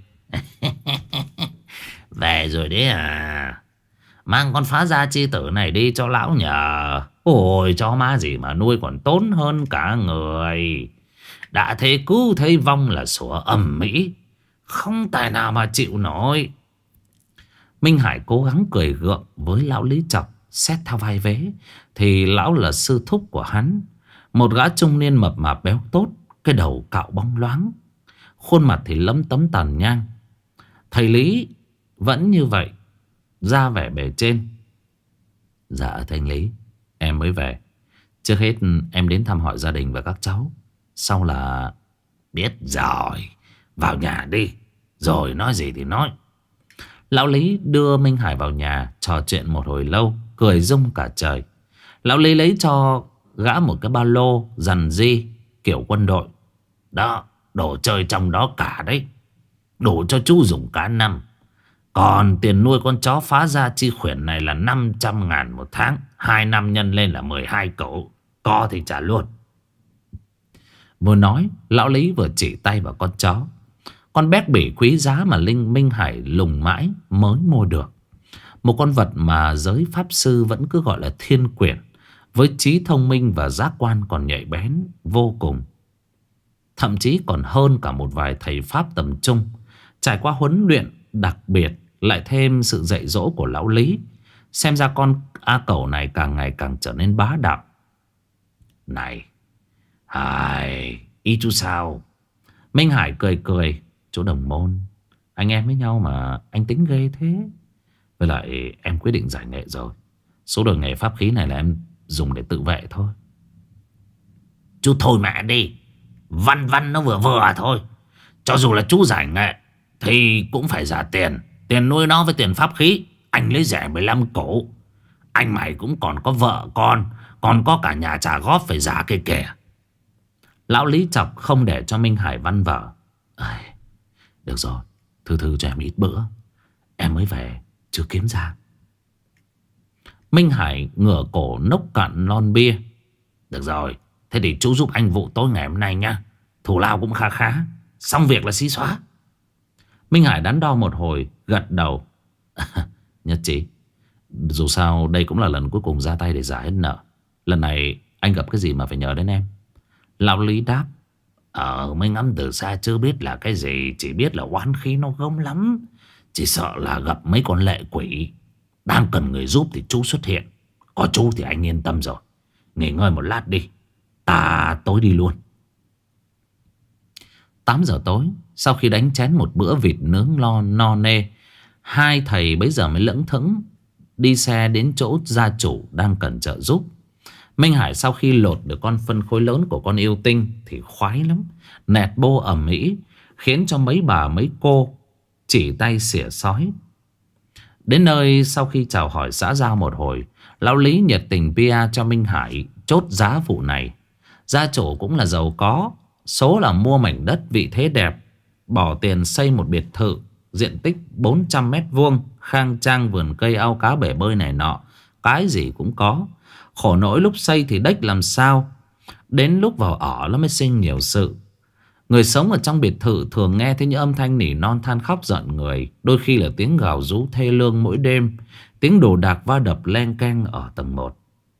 Về rồi đấy à? Mang con phá gia chi tử này đi cho lão nhờ. Ôi chó má gì mà nuôi còn tốn hơn cả người. Đã thế cứu thấy vong là sủa ầm ĩ, không tài nào mà chịu nổi. Minh Hải cố gắng cười gượng với lão Lý Chọc. Xét theo vai vế thì lão là sư thúc của hắn, một gã trung niên mập mạp béo tốt, cái đầu cạo bóng loáng, khuôn mặt thì lấm tấm tàn nhang. Thầy Lý vẫn như vậy, ra vẻ bề trên. Dạ thầy Lý, em mới về. Trước hết em đến thăm hỏi gia đình và các cháu. Sau là... Biết rồi, vào nhà đi, rồi nói gì thì nói. Lão Lý đưa Minh Hải vào nhà, trò chuyện một hồi lâu, cười rung cả trời. Lão Lý lấy cho gã một cái ba lô dằn di kiểu quân đội. Đó, đồ chơi trong đó cả đấy, đủ cho chú dùng cả năm. Còn tiền nuôi con chó phá gia chi khuyển này là 500.000 một tháng. 2 năm nhân lên là 12 cậu. Có thì trả luôn. Vừa nói, lão Lý vừa chỉ tay vào con chó. Con béc bỉ quý giá mà Minh Hải lùng mãi mới mua được. Một con vật mà giới pháp sư vẫn cứ gọi là thiên quyển, với trí thông minh và giác quan còn nhạy bén vô cùng. Thậm chí còn hơn cả một vài thầy pháp tầm trung. Trải qua huấn luyện đặc biệt, lại thêm sự dạy dỗ của lão Lý, xem ra con A Cẩu này càng ngày càng trở nên bá đạo. Này, ý chú sao? Minh Hải cười cười. Chú đồng môn, anh em với nhau mà anh tính ghê thế. Với lại em quyết định giải nghệ rồi. Số đồ nghề pháp khí này là em dùng để tự vệ thôi. Chú thôi mẹ đi. Văn văn nó vừa vừa thôi. Cho dù là chú giải nghệ thì cũng phải trả tiền. Tiền nuôi nó với tiền pháp khí. Anh lấy rẻ 15 cổ. Anh mày cũng còn có vợ con, còn có cả nhà trả góp phải trả kia kìa. Lão Lý chọc không để cho Minh Hải văn vở. Được rồi, thư cho em ít bữa. Em mới về chưa kiếm ra. Minh Hải ngửa cổ nốc cạn lon bia. Được rồi, thế thì chú giúp anh vụ tối ngày hôm nay nhá. Thù lao cũng khá khá. Xong việc là xí xóa. Minh Hải đắn đo một hồi, gật đầu. Nhất trí. Dù sao đây cũng là lần cuối cùng ra tay để giải hết nợ. Lần này anh gặp cái gì mà phải nhờ đến em? Lão Lý đáp. Mới ngắm từ xa chưa biết là cái gì. Chỉ biết là oán khí nó gông lắm. Chỉ sợ là gặp mấy con lệ quỷ. Đang cần người giúp thì chú xuất hiện. Có chú thì anh yên tâm rồi. Nghỉ ngơi một lát đi. Ta tối đi luôn. 8 giờ tối, sau khi đánh chén một bữa vịt nướng no nê, hai thầy bấy giờ mới lững thững đi xe đến chỗ gia chủ đang cần trợ giúp. Minh Hải sau khi lột được con phân khối lớn của con yêu tinh thì khoái lắm. Nẹt bô ầm ĩ, khiến cho mấy bà mấy cô chỉ tay xỉa xói. Đến nơi sau khi chào hỏi xã giao một hồi, lão Lý nhiệt tình pia cho Minh Hải chốt giá vụ này. Gia chủ cũng là giàu có, số là mua mảnh đất vị thế đẹp, bỏ tiền xây một biệt thự diện tích 400 mét vuông, khang trang, vườn cây ao cá bể bơi này nọ, cái gì cũng có. Khổ nỗi lúc xây thì đếch làm sao, đến lúc vào ở nó mới sinh nhiều sự. Người sống ở trong biệt thự thường nghe thấy những âm thanh nỉ non than khóc giận người. Đôi khi là tiếng gào rú thê lương mỗi đêm, tiếng đồ đạc va đập len keng ở tầng 1.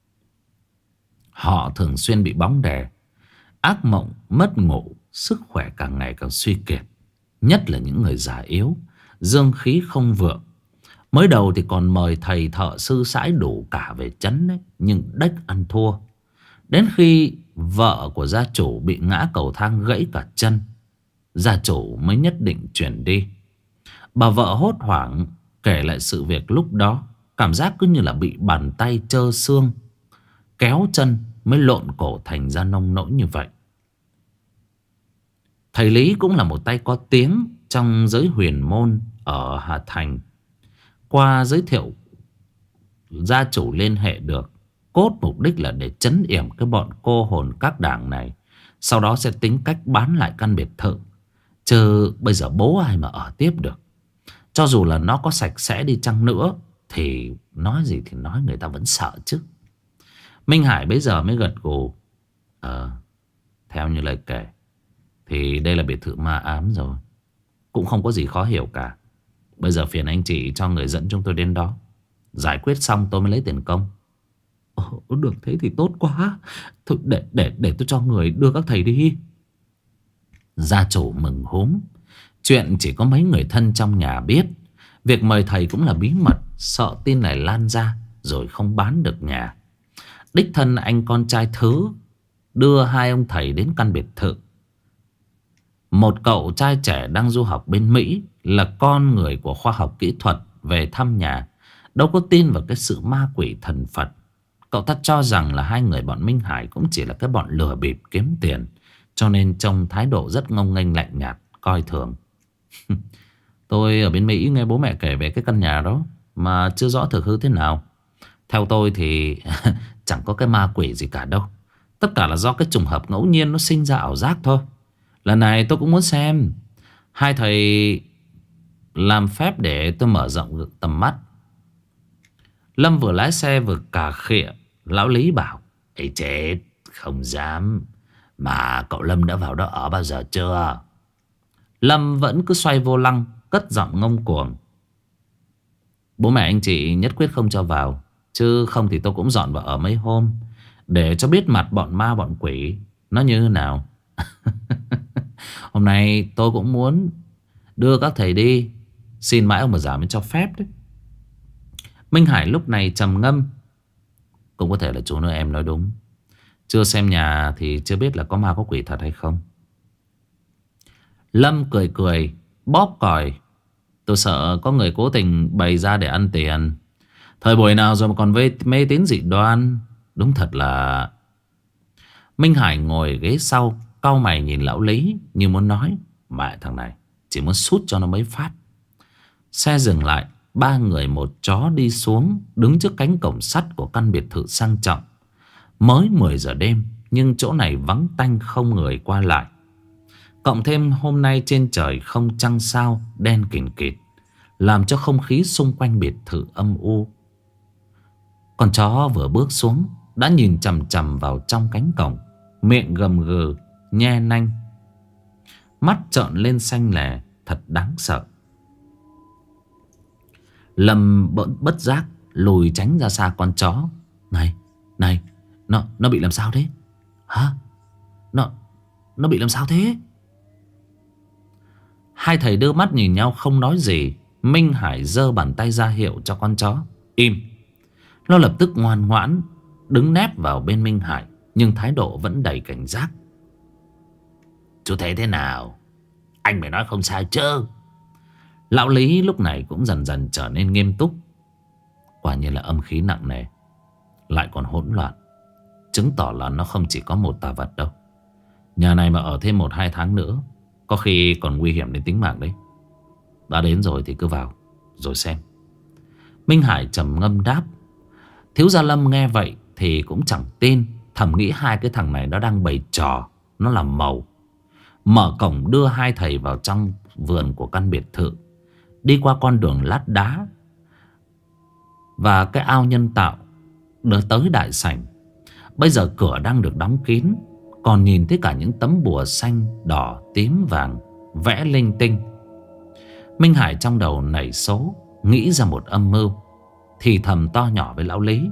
Họ thường xuyên bị bóng đè, ác mộng, mất ngủ, sức khỏe càng ngày càng suy kiệt. Nhất là những người già yếu, dương khí không vượng. Mới đầu thì còn mời thầy thợ sư sãi đủ cả về chấn đấy, nhưng đếch ăn thua. Đến khi vợ của gia chủ bị ngã cầu thang gãy cả chân, gia chủ mới nhất định chuyển đi. Bà vợ hốt hoảng kể lại sự việc lúc đó. Cảm giác cứ như là bị bàn tay trơ xương kéo chân mới lộn cổ thành ra nông nỗi như vậy. Thầy Lý cũng là một tay có tiếng trong giới huyền môn ở Hà Thành. Qua giới thiệu gia chủ liên hệ được, cốt mục đích là để trấn yểm cái bọn cô hồn các đảng này. Sau đó sẽ tính cách bán lại căn biệt thự. Chứ bây giờ bố ai mà ở tiếp được. Cho dù là nó có sạch sẽ đi chăng nữa thì nói gì thì nói, người ta vẫn sợ chứ. Minh Hải bây giờ mới gật gù. Theo như lời kể thì đây là biệt thự ma ám rồi. Cũng không có gì khó hiểu cả. Bây giờ phiền anh chị cho người dẫn chúng tôi đến đó. Giải quyết xong tôi mới lấy tiền công. Được thế thì tốt quá. Thôi để tôi cho người đưa các thầy đi. Gia chủ mừng húm. Chuyện chỉ có mấy người thân trong nhà biết. Việc mời thầy cũng là bí mật, sợ tin này lan ra rồi không bán được nhà. Đích thân anh con trai Thứ đưa hai ông thầy đến căn biệt thự. Một cậu trai trẻ đang du học bên Mỹ, là con người của khoa học kỹ thuật, về thăm nhà. Đâu có tin vào cái sự ma quỷ thần Phật. Cậu ta cho rằng là hai người bọn Minh Hải cũng chỉ là cái bọn lừa bịp kiếm tiền, cho nên trông thái độ rất ngông nghênh lạnh nhạt, coi thường. Tôi ở bên Mỹ nghe bố mẹ kể về cái căn nhà đó mà chưa rõ thực hư thế nào. Theo tôi thì chẳng có cái ma quỷ gì cả đâu. Tất cả là do cái trùng hợp ngẫu nhiên nó sinh ra ảo giác thôi. Lần này tôi cũng muốn xem. Hai thầy làm phép để tôi mở rộng tầm mắt. Lâm vừa lái xe vừa cà khịa. Lão Lý bảo: Ê chết, không dám. Mà cậu Lâm đã vào đó ở bao giờ chưa? Lâm vẫn cứ xoay vô lăng, cất giọng ngông cuồng. Bố mẹ anh chị nhất quyết không cho vào, chứ không thì tôi cũng dọn vào ở mấy hôm, để cho biết mặt bọn ma bọn quỷ nó như thế nào. Hôm nay tôi cũng muốn đưa các thầy đi, xin mãi ông bà già mới cho phép đấy. Minh Hải lúc này trầm ngâm. Cũng có thể là chú nữa em nói đúng. Chưa xem nhà thì chưa biết là có ma có quỷ thật hay không. Lâm cười cười, bóp còi. Tôi sợ có người cố tình bày ra để ăn tiền. Thời buổi nào rồi mà còn mê tín dị đoan. Đúng thật là... Minh Hải ngồi ghế sau, cau mày nhìn lão Lý như muốn nói: mẹ thằng này chỉ muốn sút cho nó mấy phát. Xe dừng lại, ba người một chó đi xuống, đứng trước cánh cổng sắt của căn biệt thự sang trọng. Mới 10 giờ đêm, nhưng chỗ này vắng tanh không người qua lại. Cộng thêm hôm nay trên trời không trăng sao, đen kịt kịt, làm cho không khí xung quanh biệt thự âm u. Con chó vừa bước xuống đã nhìn chằm chằm vào trong cánh cổng, miệng gầm gừ, nhe nanh, mắt trợn lên xanh lè, thật đáng sợ. Lâm bất giác lùi tránh ra xa con chó. Này, nó bị làm sao thế? Hả? Nó bị làm sao thế? Hai thầy đưa mắt nhìn nhau không nói gì. Minh Hải giơ bàn tay ra hiệu cho con chó im. Nó lập tức ngoan ngoãn đứng nép vào bên Minh Hải, nhưng thái độ vẫn đầy cảnh giác. Chú thấy thế nào? Anh phải nói không sai chứ? Lão Lý lúc này cũng dần dần trở nên nghiêm túc. Quả nhiên là âm khí nặng nề, lại còn hỗn loạn, chứng tỏ là nó không chỉ có một tà vật đâu. Nhà này mà ở thêm 1-2 tháng nữa, có khi còn nguy hiểm đến tính mạng đấy. Đã đến rồi thì cứ vào rồi xem. Minh Hải trầm ngâm đáp. Thiếu gia Lâm nghe vậy thì cũng chẳng tin, thầm nghĩ hai cái thằng này nó đang bày trò, nó làm màu. Mở cổng đưa hai thầy vào trong vườn của căn biệt thự, đi qua con đường lát đá và cái ao nhân tạo, đưa tới đại sảnh. Bây giờ cửa đang được đóng kín, còn nhìn thấy cả những tấm bùa xanh, đỏ, tím, vàng vẽ linh tinh. Minh Hải trong đầu nảy số, nghĩ ra một âm mưu, thì thầm to nhỏ với lão Lý.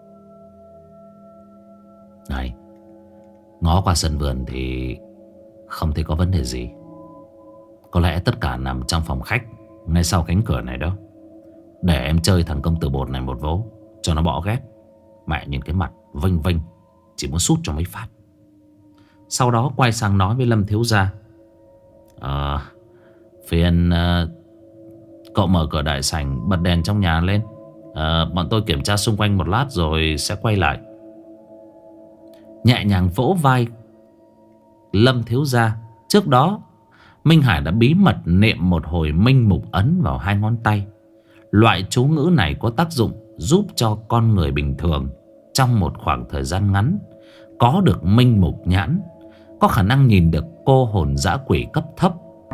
Này, ngó qua sân vườn thì không thấy có vấn đề gì. Có lẽ tất cả nằm trong phòng khách ngay sau cánh cửa này đó. Để em chơi thằng công tử bột này một vố cho nó bỏ ghét. Mẹ nhìn cái mặt vênh vênh, chỉ muốn sút cho mấy phát. Sau đó quay sang nói với Lâm thiếu gia: phiền cậu mở cửa đại sảnh, bật đèn trong nhà lên. Bọn tôi kiểm tra xung quanh một lát rồi sẽ quay lại. Nhẹ nhàng vỗ vai Lâm thiếu gia. Trước đó Minh Hải đã bí mật niệm một hồi minh mục ấn vào 2 ngón tay. Loại chú ngữ này có tác dụng giúp cho con người bình thường trong một khoảng thời gian ngắn có được minh mục nhãn, có khả năng nhìn được cô hồn dã quỷ cấp thấp.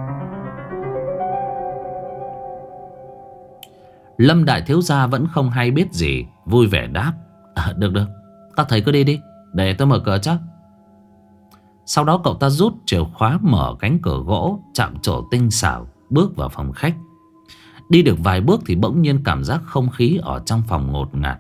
Lâm đại thiếu gia vẫn không hay biết gì, vui vẻ đáp: Được, các thầy cứ đi đi, để tôi mở cửa chắc. Sau đó cậu ta rút chìa khóa mở cánh cửa gỗ chạm trổ tinh xảo, bước vào phòng khách. Đi được vài bước thì bỗng nhiên cảm giác không khí ở trong phòng ngột ngạt.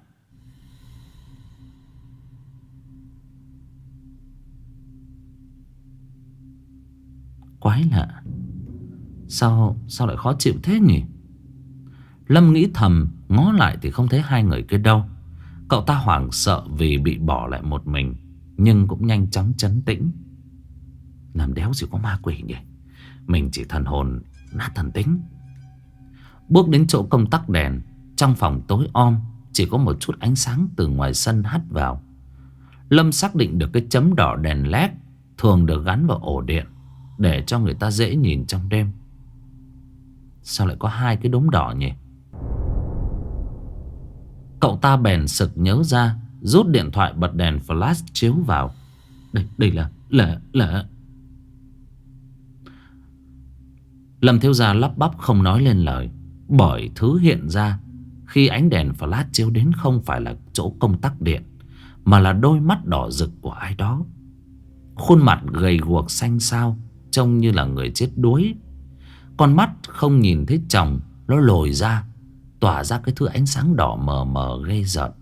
Quái lạ, sao lại khó chịu thế nhỉ? Lâm nghĩ thầm, ngó lại thì không thấy hai người kia đâu. Cậu ta hoảng sợ vì bị bỏ lại một mình, nhưng cũng nhanh chóng trấn tĩnh. Làm đéo gì có ma quỷ nhỉ? Mình chỉ thần hồn nát thần tính. Bước đến chỗ công tắc đèn. Trong phòng tối om, chỉ có một chút ánh sáng từ ngoài sân hắt vào. Lâm xác định được cái chấm đỏ đèn led thường được gắn vào ổ điện, để cho người ta dễ nhìn trong đêm. Sao lại có 2 cái đốm đỏ nhỉ? Cậu ta bèn sực nhớ ra, rút điện thoại bật đèn flash chiếu vào. Đây là Lâm thiếu gia lắp bắp không nói lên lời, bởi thứ hiện ra khi ánh đèn flash chiếu đến không phải là chỗ công tắc điện, mà là đôi mắt đỏ rực của ai đó. Khuôn mặt gầy guộc xanh xao, trông như là người chết đuối. Con mắt không nhìn thấy chồng, nó lồi ra, tỏa ra cái thứ ánh sáng đỏ mờ mờ ghê rợn.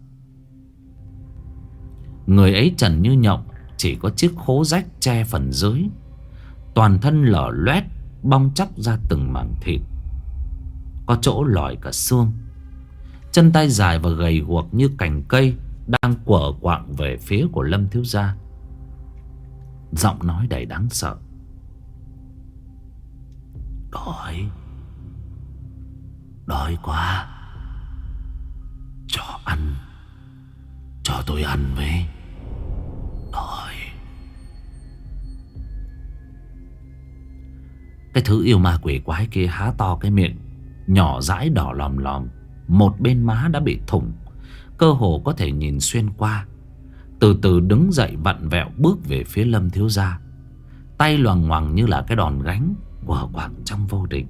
Người ấy trần như nhộng, chỉ có chiếc khố rách che phần dưới. Toàn thân lở loét, bong tróc ra từng mảng thịt, có chỗ lòi cả xương. Chân tay dài và gầy guộc như cành cây đang quở quạng về phía của Lâm thiếu gia. Giọng nói đầy đáng sợ. Đói quá, cho tôi ăn với. Đói. Cái thứ yêu ma quỷ quái kia há to cái miệng nhỏ dãi đỏ lòm lòm, một bên má đã bị thủng, cơ hồ có thể nhìn xuyên qua. Từ từ đứng dậy vặn vẹo bước về phía Lâm thiếu gia, tay loằng ngoằng như là cái đòn gánh quở quạng trong vô định.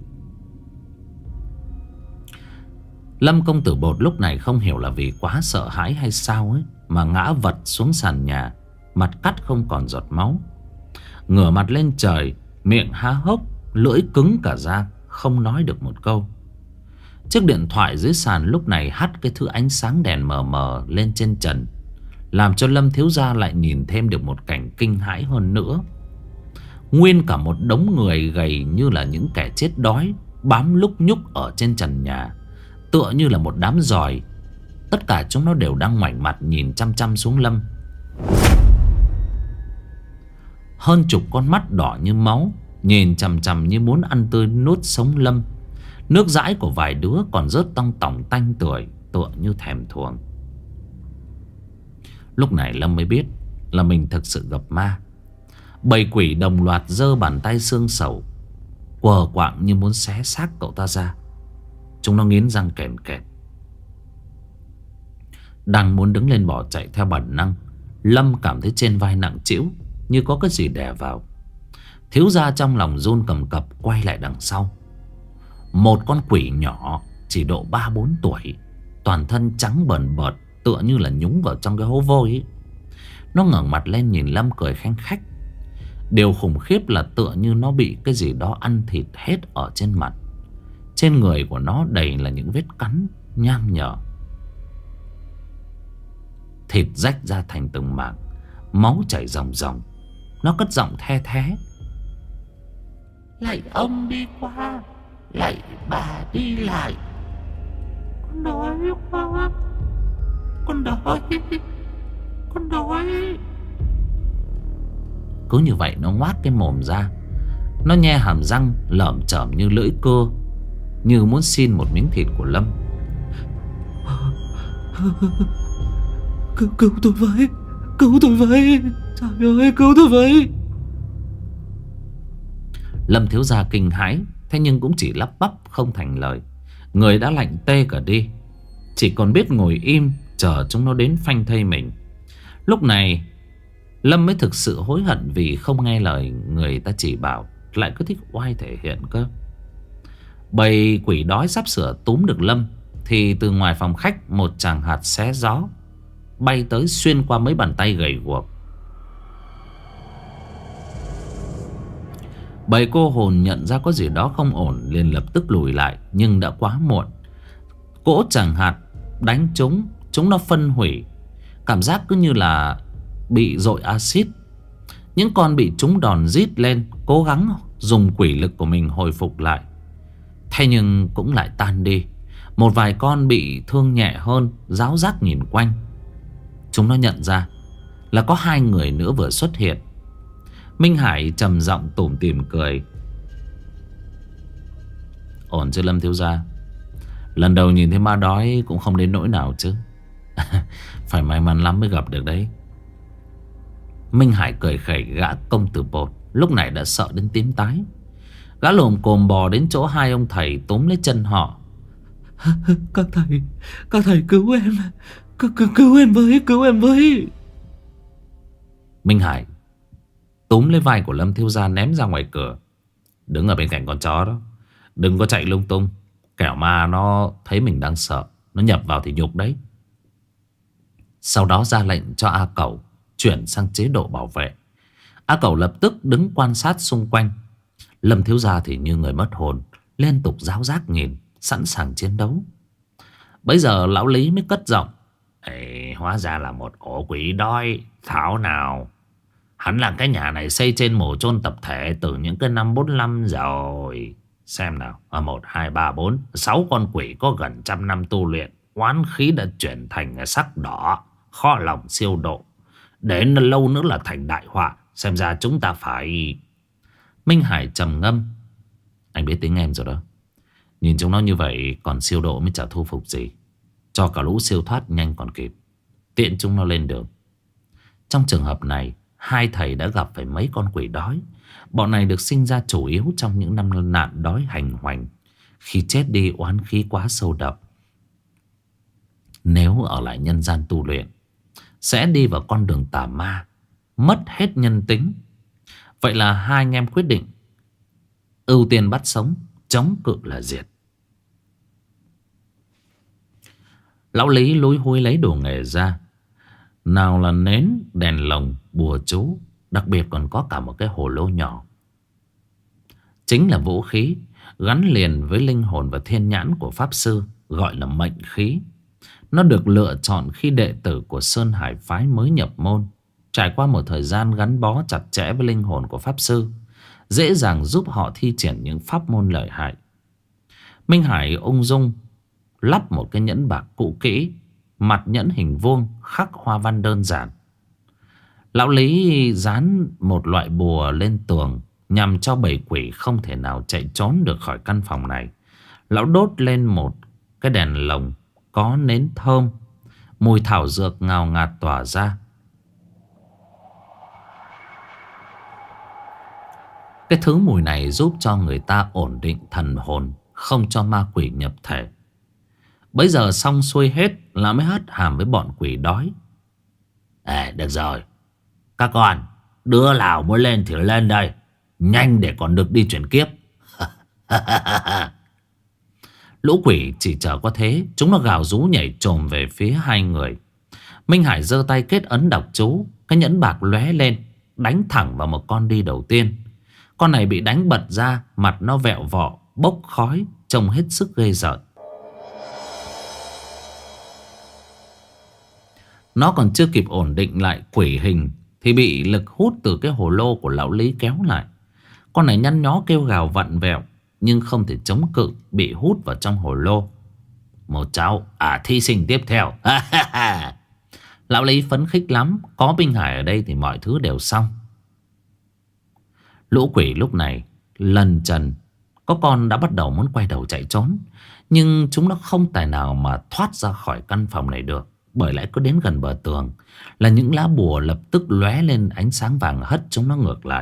Lâm công tử Bột lúc này không hiểu là vì quá sợ hãi hay sao ấy, mà ngã vật xuống sàn nhà, mặt cắt không còn giọt máu, ngửa mặt lên trời, miệng há hốc, lưỡi cứng cả ra, không nói được một câu. Chiếc điện thoại dưới sàn lúc này hắt cái thứ ánh sáng đèn mờ mờ lên trên trần, làm cho Lâm thiếu gia lại nhìn thêm được một cảnh kinh hãi hơn nữa. Nguyên cả một đống người gầy như là những kẻ chết đói bám lúc nhúc ở trên trần nhà, tựa như là một đám giòi. Tất cả chúng nó đều đang ngoảnh mặt nhìn chăm chăm xuống Lâm. Hơn chục con mắt đỏ như máu nhìn chằm chằm như muốn ăn tươi nuốt sống Lâm. Nước dãi của vài đứa còn rớt tong tỏng tanh tưởi, tựa như thèm thuồng. Lúc này Lâm mới biết là mình thực sự gặp ma. Bầy quỷ đồng loạt giơ bàn tay xương sầu, quờ quạng như muốn xé xác cậu ta ra. Chúng nó nghiến răng kèn kẹt, đang muốn đứng lên bỏ chạy theo bản năng. Lâm cảm thấy trên vai nặng trĩu, như có cái gì đè vào. Thiếu gia trong lòng run cầm cập quay lại đằng sau. Một con quỷ nhỏ chỉ độ 3-4 tuổi, toàn thân trắng bờn bợt, tựa như là nhúng vào trong cái hố vôi ấy. Nó ngẩng mặt lên nhìn Lâm cười khanh khách. Điều khủng khiếp là tựa như nó bị cái gì đó ăn thịt hết ở trên mặt. Trên người của nó đầy là những vết cắn nham nhở, thịt rách ra thành từng mảng, máu chảy ròng ròng. Nó cất giọng the thé: lạy ông đi qua, lạy bà đi lại. Con đói quá, con đói, con đói. Cứ như vậy nó ngoác cái mồm ra, nó nhe hàm răng lởm chởm như lưỡi cưa, như muốn xin một miếng thịt của Lâm. Cứu tôi với, cứu tôi với, trời ơi cứu tôi với. Lâm thiếu gia kinh hãi, thế nhưng cũng chỉ lắp bắp không thành lời. Người đã lạnh tê cả đi, chỉ còn biết ngồi im chờ chúng nó đến phanh thây mình. Lúc này Lâm mới thực sự hối hận vì không nghe lời người ta chỉ bảo, lại cứ thích oai thể hiện cơ. Bầy quỷ đói sắp sửa túm được Lâm thì từ ngoài phòng khách một tràng hạt xé gió bay tới xuyên qua mấy bàn tay gầy guộc. Bầy cô hồn nhận ra có gì đó không ổn liền lập tức lùi lại, nhưng đã quá muộn. Cỗ tràng hạt đánh chúng nó phân hủy. Cảm giác cứ như là bị dội axit. Những con bị chúng đòn rít lên cố gắng dùng quỷ lực của mình hồi phục lại, thế nhưng cũng lại tan đi. Một vài con bị thương nhẹ hơn ráo rác nhìn quanh. Chúng nó nhận ra là có hai người nữa vừa xuất hiện. Minh Hải trầm giọng tủm tỉm cười: ổn chứ Lâm thiếu gia? Lần đầu nhìn thấy ma đói cũng không đến nỗi nào chứ. Phải may mắn lắm mới gặp được đấy. Minh Hải cười khẩy gã công tử Bột lúc này đã sợ đến tím tái. Gã lồm cồm bò đến chỗ hai ông thầy túm lấy chân họ. Các thầy cứu em, cứu em với, cứu em với. Minh Hải túm lấy vai của Lâm thiếu gia ném ra ngoài cửa. Đứng ở bên cạnh con chó đó, đừng có chạy lung tung, kẻo ma nó thấy mình đang sợ, nó nhập vào thì nhục đấy. Sau đó ra lệnh cho A Cẩu chuyển sang chế độ bảo vệ. A Cẩu lập tức đứng quan sát xung quanh. Lâm thiếu gia thì như người mất hồn, liên tục giáo giác nhìn, sẵn sàng chiến đấu. Bấy giờ lão Lý mới cất giọng: "Ê, hóa ra là một ổ quỷ đói. Thảo nào hắn là cái nhà này xây trên mồ chôn tập thể từ những cái năm 45 rồi. Xem nào, ở 1, 2, 3, 4 6 con quỷ có gần 100 năm tu luyện, oán khí đã chuyển thành sắc đỏ, khó lòng siêu độ. Đến lâu nữa là thành đại họa. Xem ra chúng ta phải..." Minh Hải trầm ngâm: "Anh biết tính em rồi đó. Nhìn chúng nó như vậy còn siêu độ mới chả thu phục gì. Cho cả lũ siêu thoát nhanh còn kịp, tiện chúng nó lên đường. Trong trường hợp này, hai thầy đã gặp phải mấy con quỷ đói. Bọn này được sinh ra chủ yếu trong những năm nạn đói hành hoành. Khi chết đi oán khí quá sâu đậm, nếu ở lại nhân gian tu luyện sẽ đi vào con đường tà ma, mất hết nhân tính. Vậy là hai anh em quyết định ưu tiên bắt sống, chống cự là diệt." Lão Lý lúi húi lấy đồ nghề ra. Nào là nến, đèn lồng, bùa chú, đặc biệt còn có cả một cái hồ lô nhỏ. Chính là vũ khí gắn liền với linh hồn và thiên nhãn của Pháp Sư, gọi là mệnh khí. Nó được lựa chọn khi đệ tử của Sơn Hải Phái mới nhập môn, trải qua một thời gian gắn bó chặt chẽ với linh hồn của Pháp Sư, dễ dàng giúp họ thi triển những pháp môn lợi hại. Minh Hải ung dung lắp một cái nhẫn bạc cũ kỹ, mặt nhẫn hình vuông, khắc hoa văn đơn giản. Lão Lý dán một loại bùa lên tường nhằm cho bầy quỷ không thể nào chạy trốn được khỏi căn phòng này. Lão đốt lên một cái đèn lồng có nến thơm, mùi thảo dược ngào ngạt tỏa ra. Cái thứ mùi này giúp cho người ta ổn định thần hồn, không cho ma quỷ nhập thể. Bấy giờ xong xuôi hết, lão mới hất hàm với bọn quỷ đói: Được rồi, các con, đứa nào muốn lên thì lên đây, nhanh để còn được đi chuyển kiếp." Lũ quỷ chỉ chờ có thế, chúng nó gào rú nhảy chồm về phía hai người. Minh Hải giơ tay kết ấn đọc chú, cái nhẫn bạc lóe lên, đánh thẳng vào một con đi đầu tiên. Con này bị đánh bật ra, mặt nó vẹo vọ, bốc khói, trông hết sức ghê rợn. Nó còn chưa kịp ổn định lại quỷ hình thì bị lực hút từ cái hồ lô của lão Lý kéo lại. Con này nhăn nhó kêu gào vặn vẹo, nhưng không thể chống cự, bị hút vào trong hồ lô. "Một cháu thí sinh tiếp theo." Lão Lý phấn khích lắm, có Minh Hải ở đây thì mọi thứ đều xong. Lũ quỷ lúc này lần trần, có con đã bắt đầu muốn quay đầu chạy trốn, nhưng chúng nó không tài nào mà thoát ra khỏi căn phòng này được. Bởi lẽ cứ đến gần bờ tường là những lá bùa lập tức lóe lên ánh sáng vàng hất chúng nó ngược lại.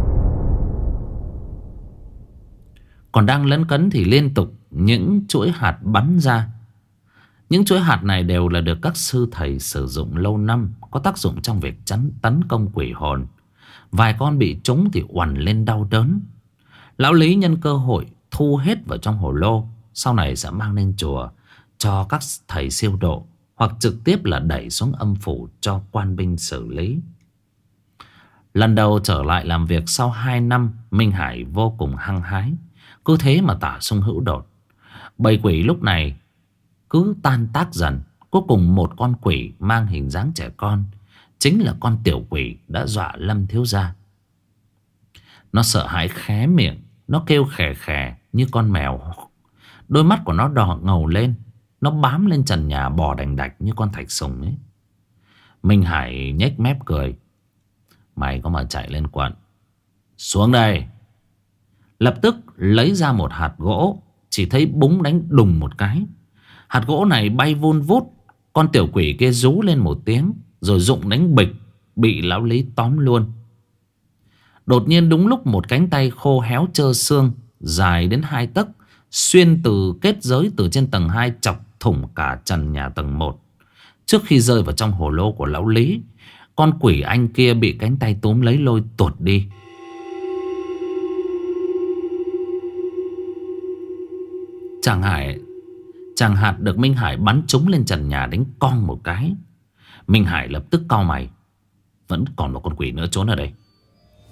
Còn đang lấn cấn thì liên tục những chuỗi hạt bắn ra. Những chuỗi hạt này đều là được các sư thầy sử dụng lâu năm, có tác dụng trong việc tấn công quỷ hồn. Vài con bị trúng thì oằn lên đau đớn. Lão Lý nhân cơ hội thu hết vào trong hồ lô, sau này sẽ mang lên chùa cho các thầy siêu độ, hoặc trực tiếp là đẩy xuống âm phủ cho quan binh xử lý. Lần đầu trở lại làm việc sau 2 năm, Minh Hải vô cùng hăng hái. Cứ thế mà tả sung hữu đột. Bầy quỷ lúc này cứ tan tác dần. Cuối cùng một con quỷ mang hình dáng trẻ con, chính là con tiểu quỷ đã dọa Lâm thiếu gia. Nó sợ hãi khé miệng, nó kêu khè khè như con mèo. Đôi mắt của nó đỏ ngầu lên, nó bám lên trần nhà bò đành đạch như con thạch sùng ấy. Minh Hải nhếch mép cười: "Mày có mà chạy lên quận, xuống đây." Lập tức lấy ra một hạt gỗ, chỉ thấy búng đánh đùng một cái. Hạt gỗ này bay vun vút. Con tiểu quỷ kia rú lên một tiếng, rồi rụng đánh bịch, bị lão Lý tóm luôn. Đột nhiên đúng lúc một cánh tay khô héo trơ xương, dài đến 2 tấc, xuyên từ kết giới từ trên tầng 2 chọc thủng cả trần nhà tầng 1. Trước khi rơi vào trong hồ lô của lão Lý, con quỷ anh kia bị cánh tay túm lấy lôi tuột đi. Chàng hạt được Minh Hải bắn trúng lên trần nhà đánh cong một cái. Minh Hải lập tức cau mày: "Vẫn còn một con quỷ nữa trốn ở đây."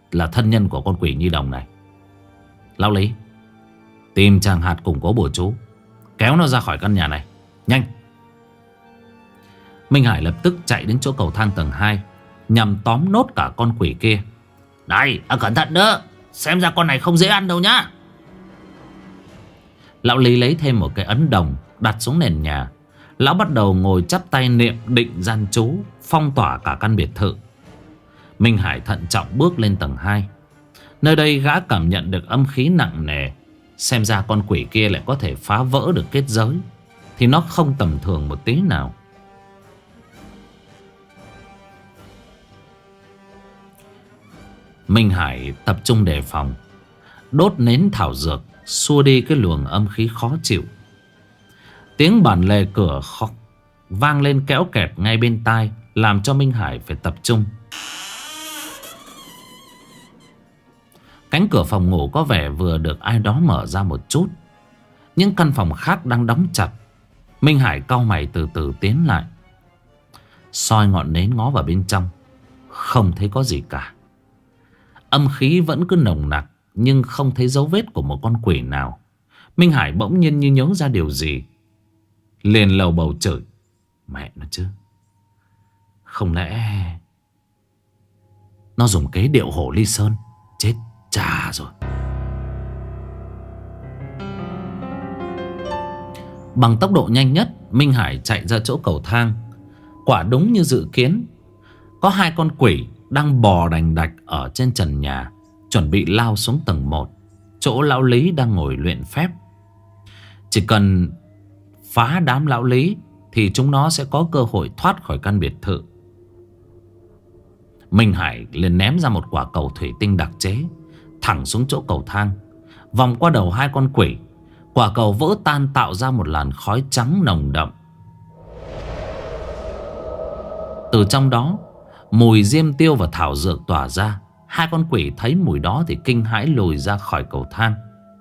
là thân nhân của con quỷ nhi đồng này. Lão Lý, tìm chàng hạt củng cố bùa chú, kéo nó ra khỏi căn nhà này, nhanh. Minh Hải lập tức chạy đến chỗ cầu thang tầng 2, nhằm tóm nốt cả con quỷ kia. Này, cẩn thận đó, xem ra con này không dễ ăn đâu nhá. Lão Lý lấy thêm một cái ấn đồng đặt xuống nền nhà. Lão bắt đầu ngồi chắp tay niệm định gian chú, phong tỏa cả căn biệt thự. Minh Hải thận trọng bước lên tầng 2. Nơi đây gã cảm nhận được âm khí nặng nề. Xem ra con quỷ kia lại có thể phá vỡ được kết giới, thì nó không tầm thường một tí nào. Minh Hải tập trung đề phòng, đốt nến thảo dược xua đi cái luồng âm khí khó chịu. Tiếng bản lề cửa vang lên kéo kẹt ngay bên tai, làm cho Minh Hải phải tập trung. Cánh cửa phòng ngủ có vẻ vừa được ai đó mở ra một chút. Những căn phòng khác đang đóng chặt. Minh Hải cau mày từ từ tiến lại, soi ngọn nến ngó vào bên trong. Không thấy có gì cả. Âm khí vẫn cứ nồng nặc, nhưng không thấy dấu vết của một con quỷ nào. Minh Hải bỗng nhiên như nhớ ra điều gì, liền lầu bầu chửi: mẹ nó chứ, không lẽ nó dùng kế điệu hổ ly sơn? Chết cha rồi. Bằng tốc độ nhanh nhất, Minh Hải chạy ra chỗ cầu thang. Quả đúng như dự kiến, có hai con quỷ đang bò đành đạch ở trên trần nhà, chuẩn bị lao xuống tầng 1, chỗ lão Lý đang ngồi luyện phép. Chỉ cần phá đám lão Lý thì chúng nó sẽ có cơ hội thoát khỏi căn biệt thự. Minh Hải liền ném ra một quả cầu thủy tinh đặc chế thẳng xuống chỗ cầu thang, vòng qua đầu hai con quỷ. Quả cầu vỡ tan tạo ra một làn khói trắng nồng đậm. Từ trong đó, mùi diêm tiêu và thảo dược tỏa ra. Hai con quỷ thấy mùi đó thì kinh hãi lùi ra khỏi cầu thang,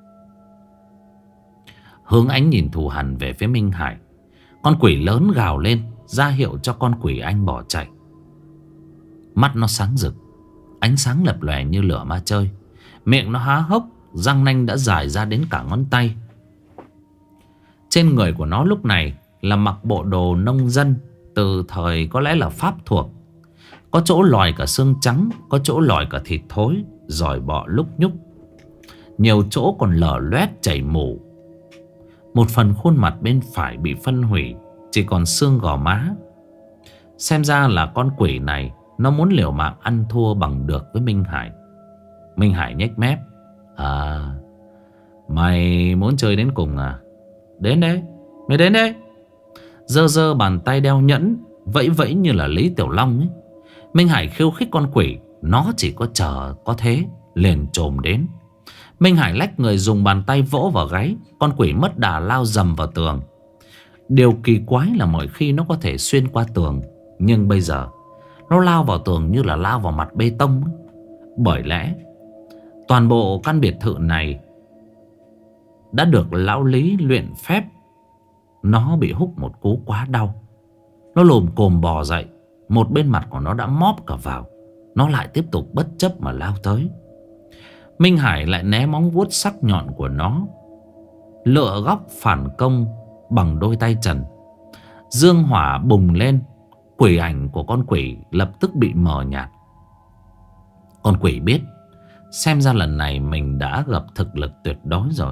hướng ánh nhìn thù hằn về phía Minh Hải. Con quỷ lớn gào lên ra hiệu cho con quỷ anh bỏ chạy. Mắt nó sáng rực, ánh sáng lập lòe như lửa ma chơi. Miệng nó há hốc, răng nanh đã dài ra đến cả ngón tay. Trên người của nó lúc này là mặc bộ đồ nông dân từ thời có lẽ là Pháp thuộc. Có chỗ lòi cả xương trắng, có chỗ lòi cả thịt thối, giòi bọ lúc nhúc. Nhiều chỗ còn lở loét chảy mủ. Một phần khuôn mặt bên phải bị phân hủy, chỉ còn xương gò má. Xem ra là con quỷ này nó muốn liều mạng ăn thua bằng được với Minh Hải. Minh Hải nhếch mép: à, mày muốn chơi đến cùng à? Đến đây, mày đến đây. Giơ giơ bàn tay đeo nhẫn, vẫy vẫy như là Lý Tiểu Long ấy. Minh Hải khiêu khích con quỷ, nó chỉ có chờ có thế, liền chồm đến. Minh Hải lách người dùng bàn tay vỗ vào gáy. Con quỷ mất đà lao dầm vào tường. Điều kỳ quái là mọi khi nó có thể xuyên qua tường, nhưng bây giờ nó lao vào tường như là lao vào mặt bê tông. Bởi lẽ toàn bộ căn biệt thự này đã được lão Lý luyện phép. Nó bị húc một cú quá đau. Nó lồm cồm bò dậy, một bên mặt của nó đã móp cả vào. Nó lại tiếp tục bất chấp mà lao tới. Minh Hải lại né móng vuốt sắc nhọn của nó, lựa góc phản công bằng đôi tay trần. Dương hỏa bùng lên. Quỷ ảnh của con quỷ lập tức bị mờ nhạt. Con quỷ biết xem ra lần này mình đã gặp thực lực tuyệt đối rồi.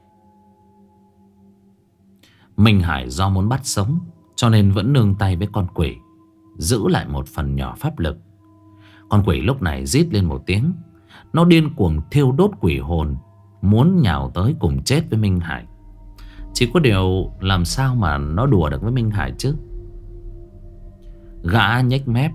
Minh Hải do muốn bắt sống cho nên vẫn nương tay với con quỷ, giữ lại một phần nhỏ pháp lực. Con quỷ lúc này rít lên một tiếng. Nó điên cuồng thiêu đốt quỷ hồn, muốn nhào tới cùng chết với Minh Hải. Chỉ có điều làm sao mà nó đùa được với Minh Hải chứ. Gã nhếch mép,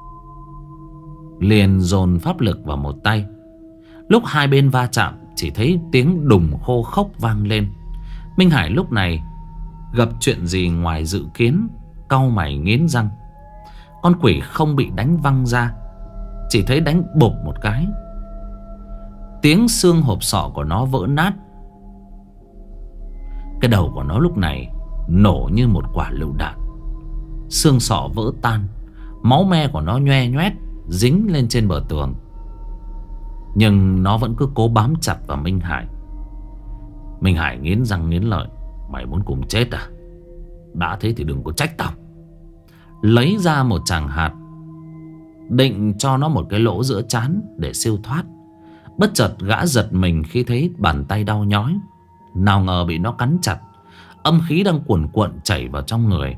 liền dồn pháp lực vào một tay. Lúc hai bên va chạm, chỉ thấy tiếng đùng khô khốc vang lên. Minh Hải lúc này gặp chuyện gì ngoài dự kiến, cau mày nghiến răng. Con quỷ không bị đánh văng ra, chỉ thấy đánh bộp một cái. Tiếng xương hộp sọ của nó vỡ nát. Cái đầu của nó lúc này nổ như một quả lựu đạn. Xương sọ vỡ tan, máu me của nó nhoe nhoét dính lên trên bờ tường. Nhưng nó vẫn cứ cố bám chặt vào Minh Hải. Minh Hải nghiến răng nghiến lợi. Mày muốn cùng chết à? Đã thế thì đừng có trách tao. Lấy ra một tràng hạt, định cho nó một cái lỗ giữa trán để siêu thoát. Bất chợt gã giật mình khi thấy bàn tay đau nhói. Nào ngờ bị nó cắn chặt. Âm khí đang cuồn cuộn chảy vào trong người.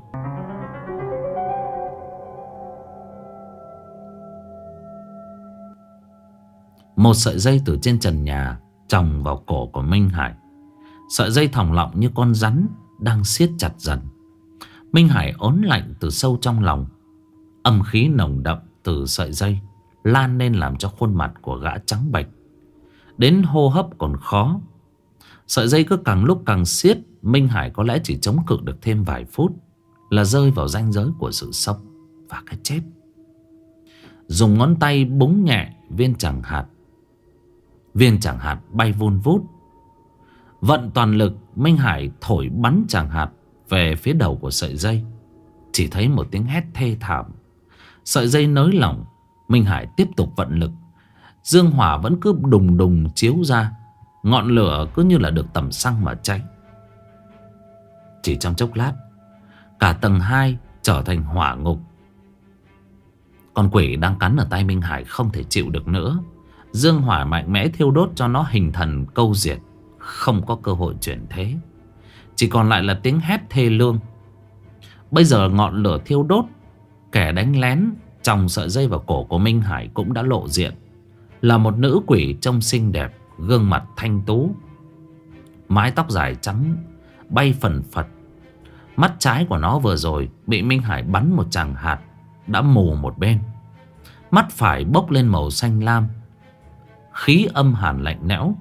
Một sợi dây từ trên trần nhà chồng vào cổ của Minh Hải. Sợi dây thòng lọng như con rắn đang siết chặt dần. Minh Hải ớn lạnh từ sâu trong lòng. Âm khí nồng đậm từ sợi dây lan lên làm cho khuôn mặt của gã trắng bệch, đến hô hấp còn khó. Sợi dây cứ càng lúc càng siết. Minh Hải có lẽ chỉ chống cự được thêm vài phút là rơi vào ranh giới của sự sống và cái chết. Dùng ngón tay búng nhẹ viên tràng hạt. Viên tràng hạt bay vun vút. Vận toàn lực, Minh Hải thổi bắn tràng hạt về phía đầu của sợi dây. Chỉ thấy một tiếng hét thê thảm. Sợi dây nới lỏng. Minh Hải tiếp tục vận lực. Dương hỏa vẫn cứ đùng đùng chiếu ra. Ngọn lửa cứ như là được tẩm xăng mà cháy. Chỉ trong chốc lát, cả tầng 2 trở thành hỏa ngục. Con quỷ đang cắn ở tay Minh Hải không thể chịu được nữa. Dương hỏa mạnh mẽ thiêu đốt cho nó hình thần câu diệt, không có cơ hội chuyển thế. Chỉ còn lại là tiếng hét thê lương. Bây giờ ngọn lửa thiêu đốt, kẻ đánh lén chòng sợi dây vào cổ của Minh Hải cũng đã lộ diện. Là một nữ quỷ trông xinh đẹp, gương mặt thanh tú, mái tóc dài trắng bay phần phật. Mắt trái của nó vừa rồi bị Minh Hải bắn một tràng hạt đã mù một bên. Mắt phải bốc lên màu xanh lam, khí âm hàn lạnh lẽo.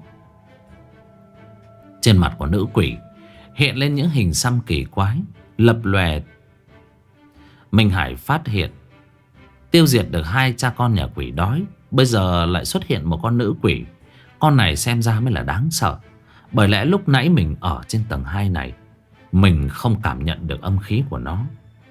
Trên mặt của nữ quỷ hiện lên những hình xăm kỳ quái, lập lòe. Minh Hải phát hiện tiêu diệt được 2 cha con nhà quỷ đói, bây giờ lại xuất hiện một con nữ quỷ. Con này xem ra mới là đáng sợ. Bởi lẽ lúc nãy mình ở trên tầng 2 này, mình không cảm nhận được âm khí của nó.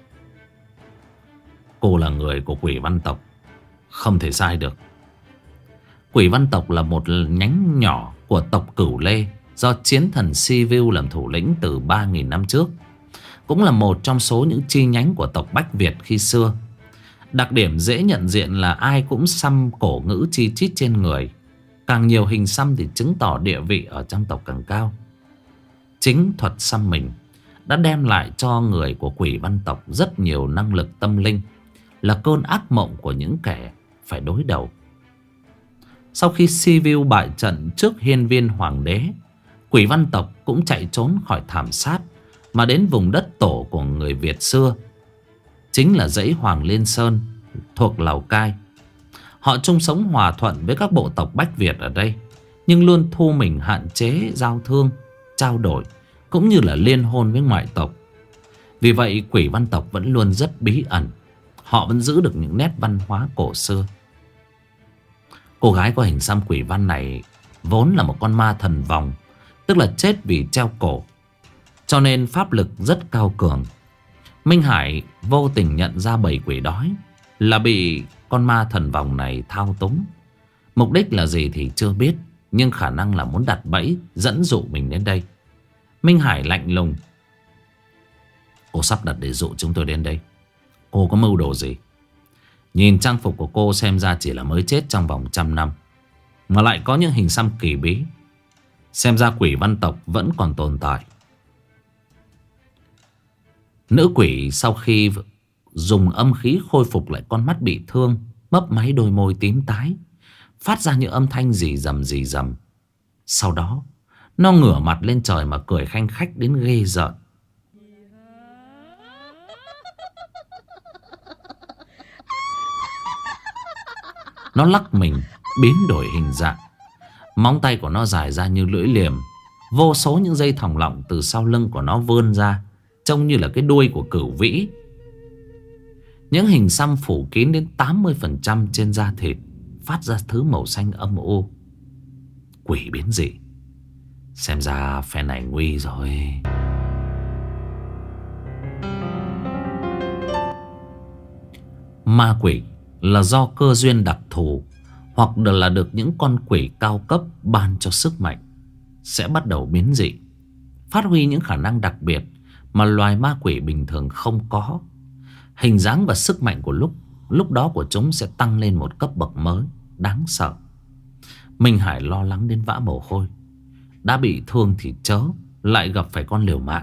Cô là người của quỷ văn tộc, không thể sai được. Quỷ văn tộc là một nhánh nhỏ của tộc Cửu Lê, do chiến thần Sivu làm thủ lĩnh từ 3.000 năm trước. Cũng là một trong số những chi nhánh của tộc Bách Việt khi xưa. Đặc điểm dễ nhận diện là ai cũng xăm cổ ngữ chi chít trên người. Càng nhiều hình xăm thì chứng tỏ địa vị ở trong tộc càng cao. Chính thuật xăm mình đã đem lại cho người của quỷ văn tộc rất nhiều năng lực tâm linh, là cơn ác mộng của những kẻ phải đối đầu. Sau khi Sivu bại trận trước hiên viên hoàng đế, quỷ văn tộc cũng chạy trốn khỏi thảm sát mà đến vùng đất tổ của người Việt xưa, chính là dãy Hoàng Liên Sơn thuộc Lào Cai. Họ chung sống hòa thuận với các bộ tộc Bách Việt ở đây, nhưng luôn thu mình hạn chế giao thương, trao đổi, cũng như là liên hôn với ngoại tộc. Vì vậy quỷ văn tộc vẫn luôn rất bí ẩn. Họ vẫn giữ được những nét văn hóa cổ xưa. Cô gái có hình xăm quỷ văn này vốn là một con ma thần vòng, tức là chết vì treo cổ, cho nên pháp lực rất cao cường. Minh Hải vô tình nhận ra bầy quỷ đói là bị con ma thần vòng này thao túng. Mục đích là gì thì chưa biết, nhưng khả năng là muốn đặt bẫy dẫn dụ mình đến đây. Minh Hải lạnh lùng: cô sắp đặt để dụ chúng tôi đến đây, cô có mưu đồ gì? Nhìn trang phục của cô xem ra chỉ là mới chết trong vòng 100 năm, mà lại có những hình xăm kỳ bí. Xem ra quỷ văn tộc vẫn còn tồn tại. Nữ quỷ sau khi dùng âm khí khôi phục lại con mắt bị thương, mấp máy đôi môi tím tái, phát ra những âm thanh rì rầm rì rầm. Sau đó nó ngửa mặt lên trời mà cười khanh khách đến ghê rợn. Nó lắc mình biến đổi hình dạng. Móng tay của nó dài ra như lưỡi liềm. Vô số những dây thòng lọng từ sau lưng của nó vươn ra, trông như là cái đuôi của cửu vĩ. Những hình xăm phủ kín đến 80% trên da thịt, phát ra thứ màu xanh âm u. Quỷ biến dị. Xem ra phe này nguy rồi. Ma quỷ là do cơ duyên đặc thù hoặc là được những con quỷ cao cấp ban cho sức mạnh, sẽ bắt đầu biến dị, phát huy những khả năng đặc biệt mà loài ma quỷ bình thường không có. Hình dáng và sức mạnh của lúc đó của chúng sẽ tăng lên một cấp bậc mới đáng sợ. Minh Hải lo lắng đến vã mồ hôi. Đã bị thương thì chớ, lại gặp phải con liều mạng.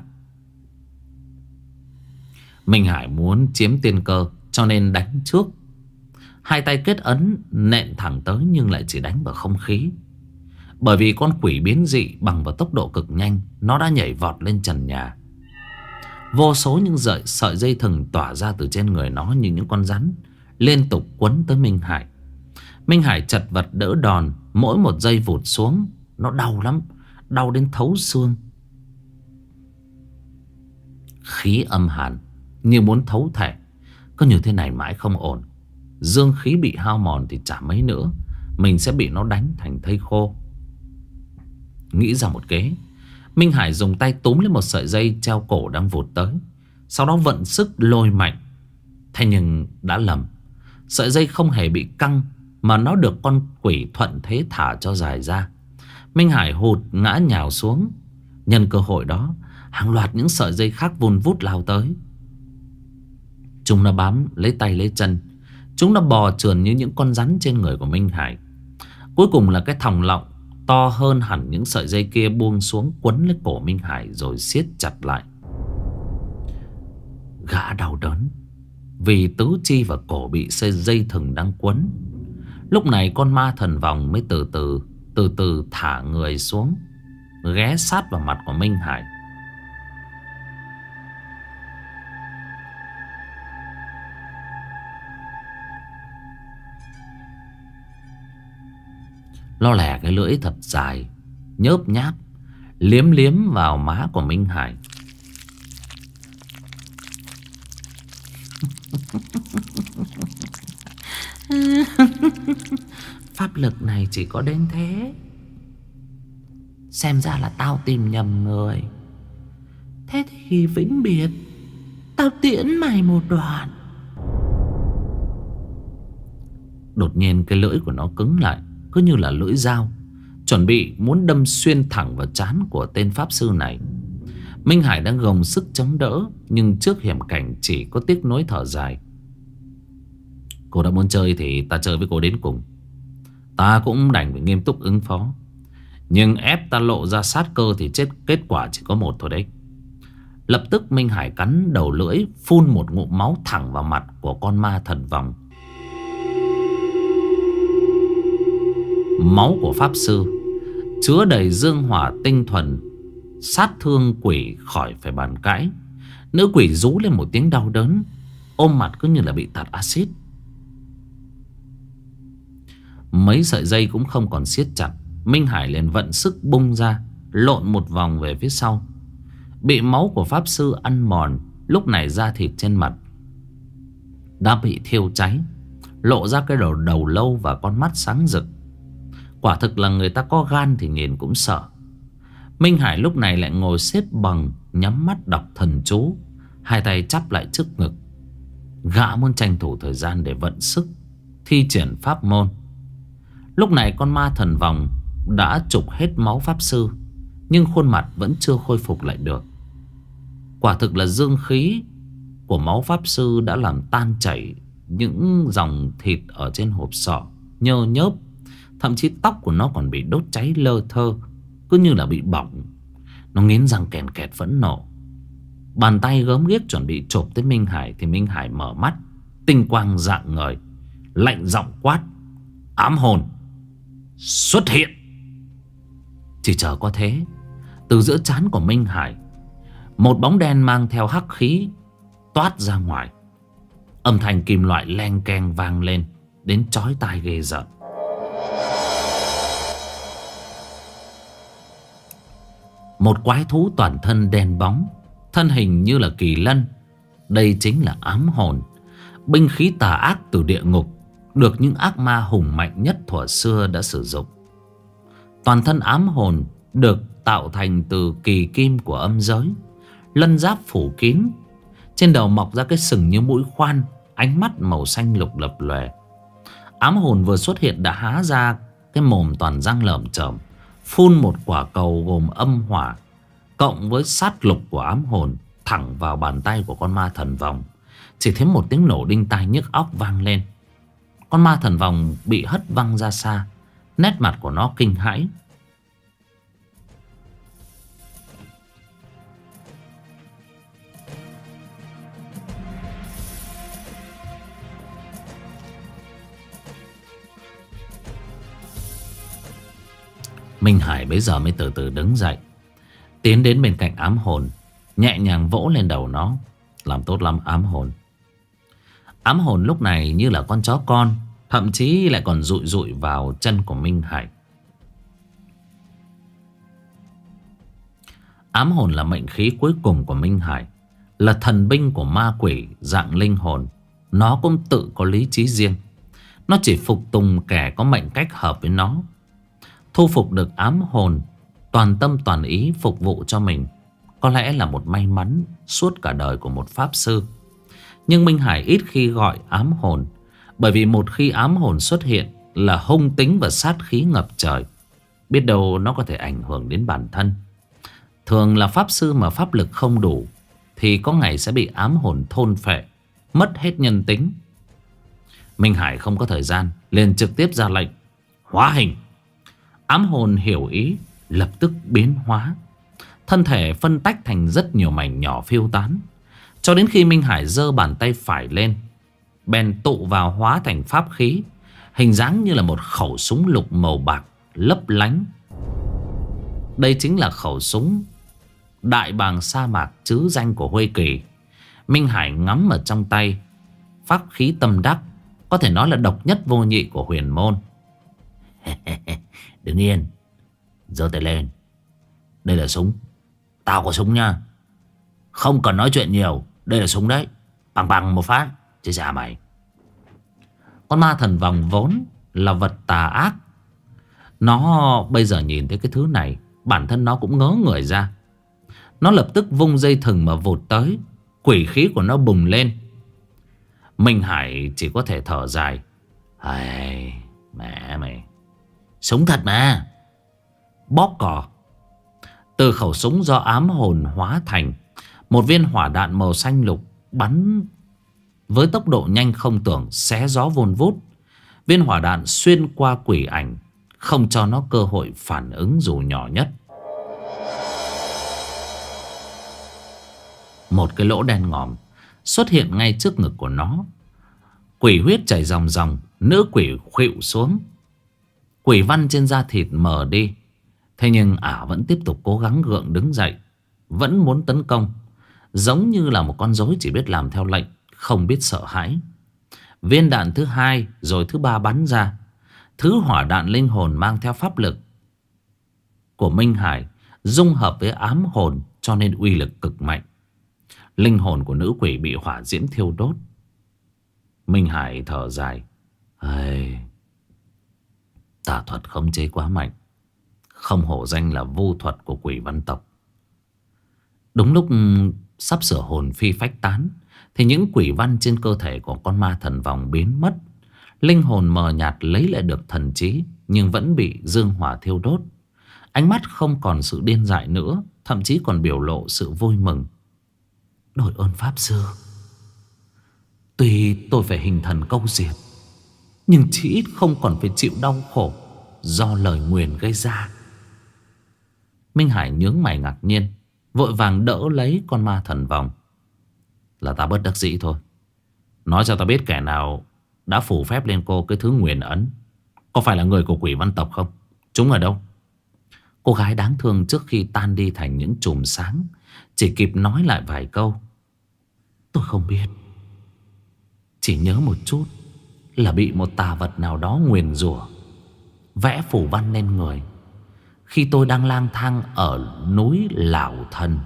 Minh Hải muốn chiếm tiên cơ, cho nên đánh trước. Hai tay kết ấn nện thẳng tới, nhưng lại chỉ đánh vào không khí. Bởi vì con quỷ biến dị bằng vào tốc độ cực nhanh, nó đã nhảy vọt lên trần nhà. Vô số những sợi dây thừng tỏa ra từ trên người nó như những con rắn, liên tục quấn tới Minh Hải. Minh Hải chật vật đỡ đòn, mỗi một giây vụt xuống nó đau lắm, đau đến thấu xương. Khí âm hàn như muốn thấu thể. Cứ như thế này mãi không ổn. Dương khí bị hao mòn thì chả mấy nữa mình sẽ bị nó đánh thành thây khô. Nghĩ ra một kế, Minh Hải dùng tay túm lấy một sợi dây treo cổ đang vụt tới, sau đó vận sức lôi mạnh. Thế nhưng đã lầm. Sợi dây không hề bị căng, mà nó được con quỷ thuận thế thả cho dài ra. Minh Hải hụt ngã nhào xuống. Nhân cơ hội đó, hàng loạt những sợi dây khác vun vút lao tới. Chúng nó bám lấy tay lấy chân, chúng nó bò trườn như những con rắn trên người của Minh Hải. Cuối cùng là cái thòng lọng to hơn hẳn những sợi dây kia buông xuống, quấn lấy cổ Minh Hải rồi siết chặt lại. Gã đau đớn vì tứ chi và cổ bị dây thừng đang quấn. Lúc này con ma thần vòng mới từ từ thả người xuống, ghé sát vào mặt của Minh Hải. Lo lẻ cái lưỡi thật dài, nhớp nháp, liếm liếm vào má của Minh Hải. Pháp lực này chỉ có đến thế. Xem ra là tao tìm nhầm người. Thế thì vĩnh biệt, tao tiễn mày một đoạn. Đột nhiên cái lưỡi của nó cứng lại, cứ như là lưỡi dao, chuẩn bị muốn đâm xuyên thẳng vào trán của tên pháp sư này. Minh Hải đang gồng sức chống đỡ, nhưng trước hiểm cảnh chỉ có tiếc nuối thở dài. Cô đã muốn chơi thì ta chơi với cô đến cùng. Ta cũng đành phải nghiêm túc ứng phó, nhưng ép ta lộ ra sát cơ thì kết quả chỉ có một thôi đấy. Lập tức Minh Hải cắn đầu lưỡi, phun một ngụm máu thẳng vào mặt của con ma thần vòng. Máu của pháp sư chứa đầy dương hỏa tinh thuần, sát thương quỷ khỏi phải bàn cãi. Nữ quỷ rú lên một tiếng đau đớn, ôm mặt cứ như là bị tạt axit. Mấy sợi dây cũng không còn siết chặt. Minh Hải liền vận sức bung ra, lộn một vòng về phía sau. Bị máu của pháp sư ăn mòn, lúc này da thịt trên mặt đã bị thiêu cháy, lộ ra cái đầu lâu và con mắt sáng rực. Quả thực là người ta có gan thì nhìn cũng sợ. Minh Hải lúc này lại ngồi xếp bằng, nhắm mắt đọc thần chú, hai tay chắp lại trước ngực. Gã muốn tranh thủ thời gian để vận sức thi triển pháp môn. Lúc này con ma thần vòng đã trục hết máu pháp sư, nhưng khuôn mặt vẫn chưa khôi phục lại được. Quả thực là dương khí của máu pháp sư đã làm tan chảy những dòng thịt ở trên hộp sọ, nhơ nhớp. Thậm chí tóc của nó còn bị đốt cháy lơ thơ, cứ như là bị bỏng. Nó nghiến răng kèn kẹt phẫn nộ. Bàn tay gớm ghiếc chuẩn bị chộp tới Minh Hải thì Minh Hải mở mắt, tinh quang rạng ngời, lạnh giọng quát: ám hồn xuất hiện. Chỉ chờ có thế, từ giữa trán của Minh Hải một bóng đen mang theo hắc khí toát ra ngoài. Âm thanh kim loại leng keng vang lên đến chói tai ghê rợn. Một quái thú toàn thân đen bóng, thân hình như là kỳ lân. Đây chính là ám hồn, binh khí tà ác từ địa ngục, được những ác ma hùng mạnh nhất thuở xưa đã sử dụng. Toàn thân ám hồn được tạo thành từ kỳ kim của âm giới, lân giáp phủ kín, trên đầu mọc ra cái sừng như mũi khoan, ánh mắt màu xanh lục lập lòe. Ám hồn vừa xuất hiện đã há ra cái mồm toàn răng lởm chởm, phun một quả cầu gồm âm hỏa cộng với sát lục của ám hồn thẳng vào bàn tay của con ma thần vòng. Chỉ thấy một tiếng nổ đinh tai nhức óc vang lên. Con ma thần vòng bị hất văng ra xa, nét mặt của nó kinh hãi. Minh Hải bấy giờ mới từ từ đứng dậy, tiến đến bên cạnh ám hồn, nhẹ nhàng vỗ lên đầu nó. Làm tốt lắm ám hồn. Ám hồn lúc này như là con chó con, thậm chí lại còn dụi dụi vào chân của Minh Hải. Ám hồn là mệnh khí cuối cùng của Minh Hải, là thần binh của ma quỷ dạng linh hồn. Nó cũng tự có lý trí riêng. Nó chỉ phục tùng kẻ có mệnh cách hợp với nó. Thu phục được ám hồn, toàn tâm toàn ý phục vụ cho mình, có lẽ là một may mắn suốt cả đời của một pháp sư. Nhưng Minh Hải ít khi gọi ám hồn, bởi vì một khi ám hồn xuất hiện là hung tính và sát khí ngập trời. Biết đâu nó có thể ảnh hưởng đến bản thân. Thường là pháp sư mà pháp lực không đủ thì có ngày sẽ bị ám hồn thôn phệ, mất hết nhân tính. Minh Hải không có thời gian, liền trực tiếp ra lệnh hóa hình. Ám hồn hiểu ý, lập tức biến hóa. Thân thể phân tách thành rất nhiều mảnh nhỏ phiêu tán, cho đến khi Minh Hải giơ bàn tay phải lên, bèn tụ vào hóa thành pháp khí, hình dáng như là một khẩu súng lục màu bạc lấp lánh. Đây chính là khẩu súng đại bàng sa mạc trứ danh của Huê Kỳ. Minh Hải ngắm ở trong tay, pháp khí tâm đắc, có thể nói là độc nhất vô nhị của huyền môn. Đứng yên, giơ tay lên. Đây là súng. Tao có súng nha. Không cần nói chuyện nhiều, đây là súng đấy. Bằng bằng một phát, chứ dạ mày. Con ma thần vòng vốn là vật tà ác. Nó bây giờ nhìn thấy cái thứ này, bản thân nó cũng ngớ người ra. Nó lập tức vung dây thừng mà vụt tới. Quỷ khí của nó bùng lên. Minh Hải chỉ có thể thở dài. Ai, mẹ mày, súng thật mà. Bóp cò. Từ khẩu súng do ám hồn hóa thành, một viên hỏa đạn màu xanh lục bắn với tốc độ nhanh không tưởng, xé gió vun vút. Viên hỏa đạn xuyên qua quỷ ảnh, không cho nó cơ hội phản ứng dù nhỏ nhất. Một cái lỗ đen ngòm xuất hiện ngay trước ngực của nó. Quỷ huyết chảy ròng ròng. Nữ quỷ khuỵu xuống. Quỷ văn trên da thịt mờ đi. Thế nhưng ả vẫn tiếp tục cố gắng gượng đứng dậy, vẫn muốn tấn công, giống như là một con rối chỉ biết làm theo lệnh, không biết sợ hãi. Viên đạn thứ hai rồi thứ ba bắn ra. Thứ hỏa đạn linh hồn mang theo pháp lực của Minh Hải dung hợp với ám hồn, cho nên uy lực cực mạnh. Linh hồn của nữ quỷ bị hỏa diễm thiêu đốt. Minh Hải thở dài. Tà thuật khống chế quá mạnh, không hổ danh là vu thuật của quỷ văn tộc. Đúng lúc sắp sửa hồn phi phách tán thì những quỷ văn trên cơ thể của con ma thần vòng biến mất. Linh hồn mờ nhạt lấy lại được thần trí, nhưng vẫn bị dương hỏa thiêu đốt. Ánh mắt không còn sự điên dại nữa, thậm chí còn biểu lộ sự vui mừng. Đội ơn pháp sư. Tuy tôi phải hình thần câu diệt, nhưng chỉ ít không còn phải chịu đau khổ do lời nguyền gây ra. Minh Hải nhướng mày ngạc nhiên, vội vàng đỡ lấy con ma thần vòng. Là ta bất đắc dĩ thôi. Nói cho ta biết kẻ nào đã phủ phép lên cô cái thứ nguyền ấn. Có phải là người của quỷ văn tộc không? Chúng ở đâu? Cô gái đáng thương trước khi tan đi thành những chùm sáng chỉ kịp nói lại vài câu. Tôi không biết. Chỉ nhớ một chút là bị một tà vật nào đó nguyền rủa, vẽ phù văn lên người khi tôi đang lang thang ở núi Lão Thần.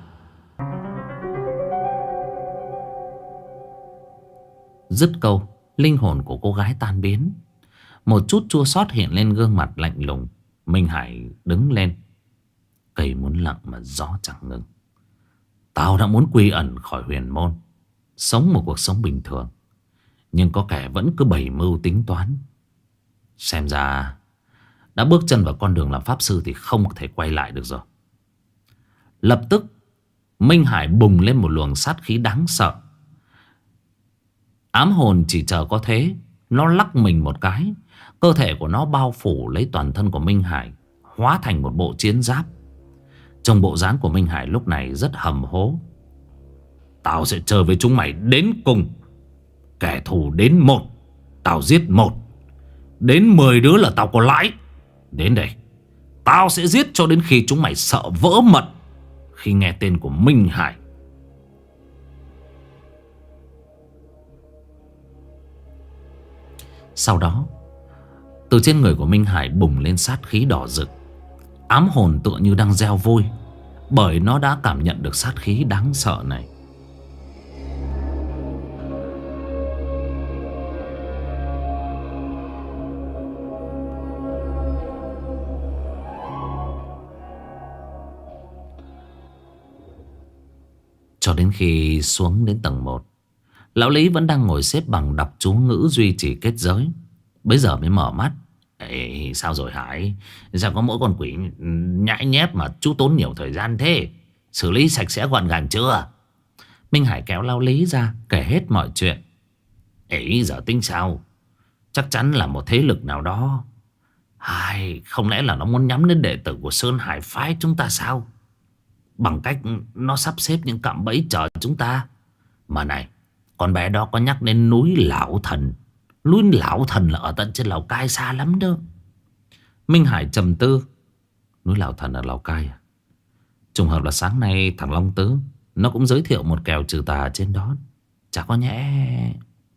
Dứt câu, linh hồn của cô gái tan biến. Một chút chua xót hiện lên gương mặt lạnh lùng. Minh Hải đứng lên. Cây muốn lặng mà gió chẳng ngừng. Tao đã muốn quy ẩn khỏi huyền môn, sống một cuộc sống bình thường, nhưng có kẻ vẫn cứ bày mưu tính toán, Xem ra đã bước chân vào con đường làm pháp sư thì không thể quay lại được rồi. Lập tức Minh Hải bùng lên một luồng sát khí đáng sợ. Ám hồn chỉ chờ có thế, nó lắc mình một cái, cơ thể của nó bao phủ lấy toàn thân của Minh Hải, hóa thành một bộ chiến giáp. Trong bộ dáng của Minh Hải lúc này rất hầm hố. Tao sẽ chơi với chúng mày đến cùng. Kẻ thù đến 1, tao giết 1. Đến 10 đứa là tao có lãi. Đến đây, tao sẽ giết cho đến khi chúng mày sợ vỡ mật khi nghe tên của Minh Hải. Sau đó, từ trên người của Minh Hải bùng lên sát khí đỏ rực. Ám hồn tựa như đang gieo vôi, bởi nó đã cảm nhận được sát khí đáng sợ này. Cho đến khi xuống đến tầng 1, lão Lý vẫn đang ngồi xếp bằng đọc chú ngữ duy trì kết giới. Bấy giờ mới mở mắt. Ê, sao rồi Hải? Sao có mỗi con quỷ nhãi nhép mà chú tốn nhiều thời gian thế? Xử lý sạch sẽ gọn gàng chưa? Minh Hải kéo lão Lý ra kể hết mọi chuyện. Ấy giờ tính sao? Chắc chắn là một thế lực nào đó. Hay không lẽ là nó muốn nhắm đến đệ tử của Sơn Hải phái chúng ta sao? Bằng cách nó sắp xếp những cạm bẫy chờ chúng ta. Mà này, con bé đó có nhắc đến núi Lão Thần. Núi Lão Thần là ở tận trên Lào Cai, xa lắm đó. Minh Hải trầm tư. Núi Lão Thần ở Lào Cai à? Trùng hợp là sáng nay thằng Long Tứ nó cũng giới thiệu một kèo trừ tà trên đó. Chả có nhẽ.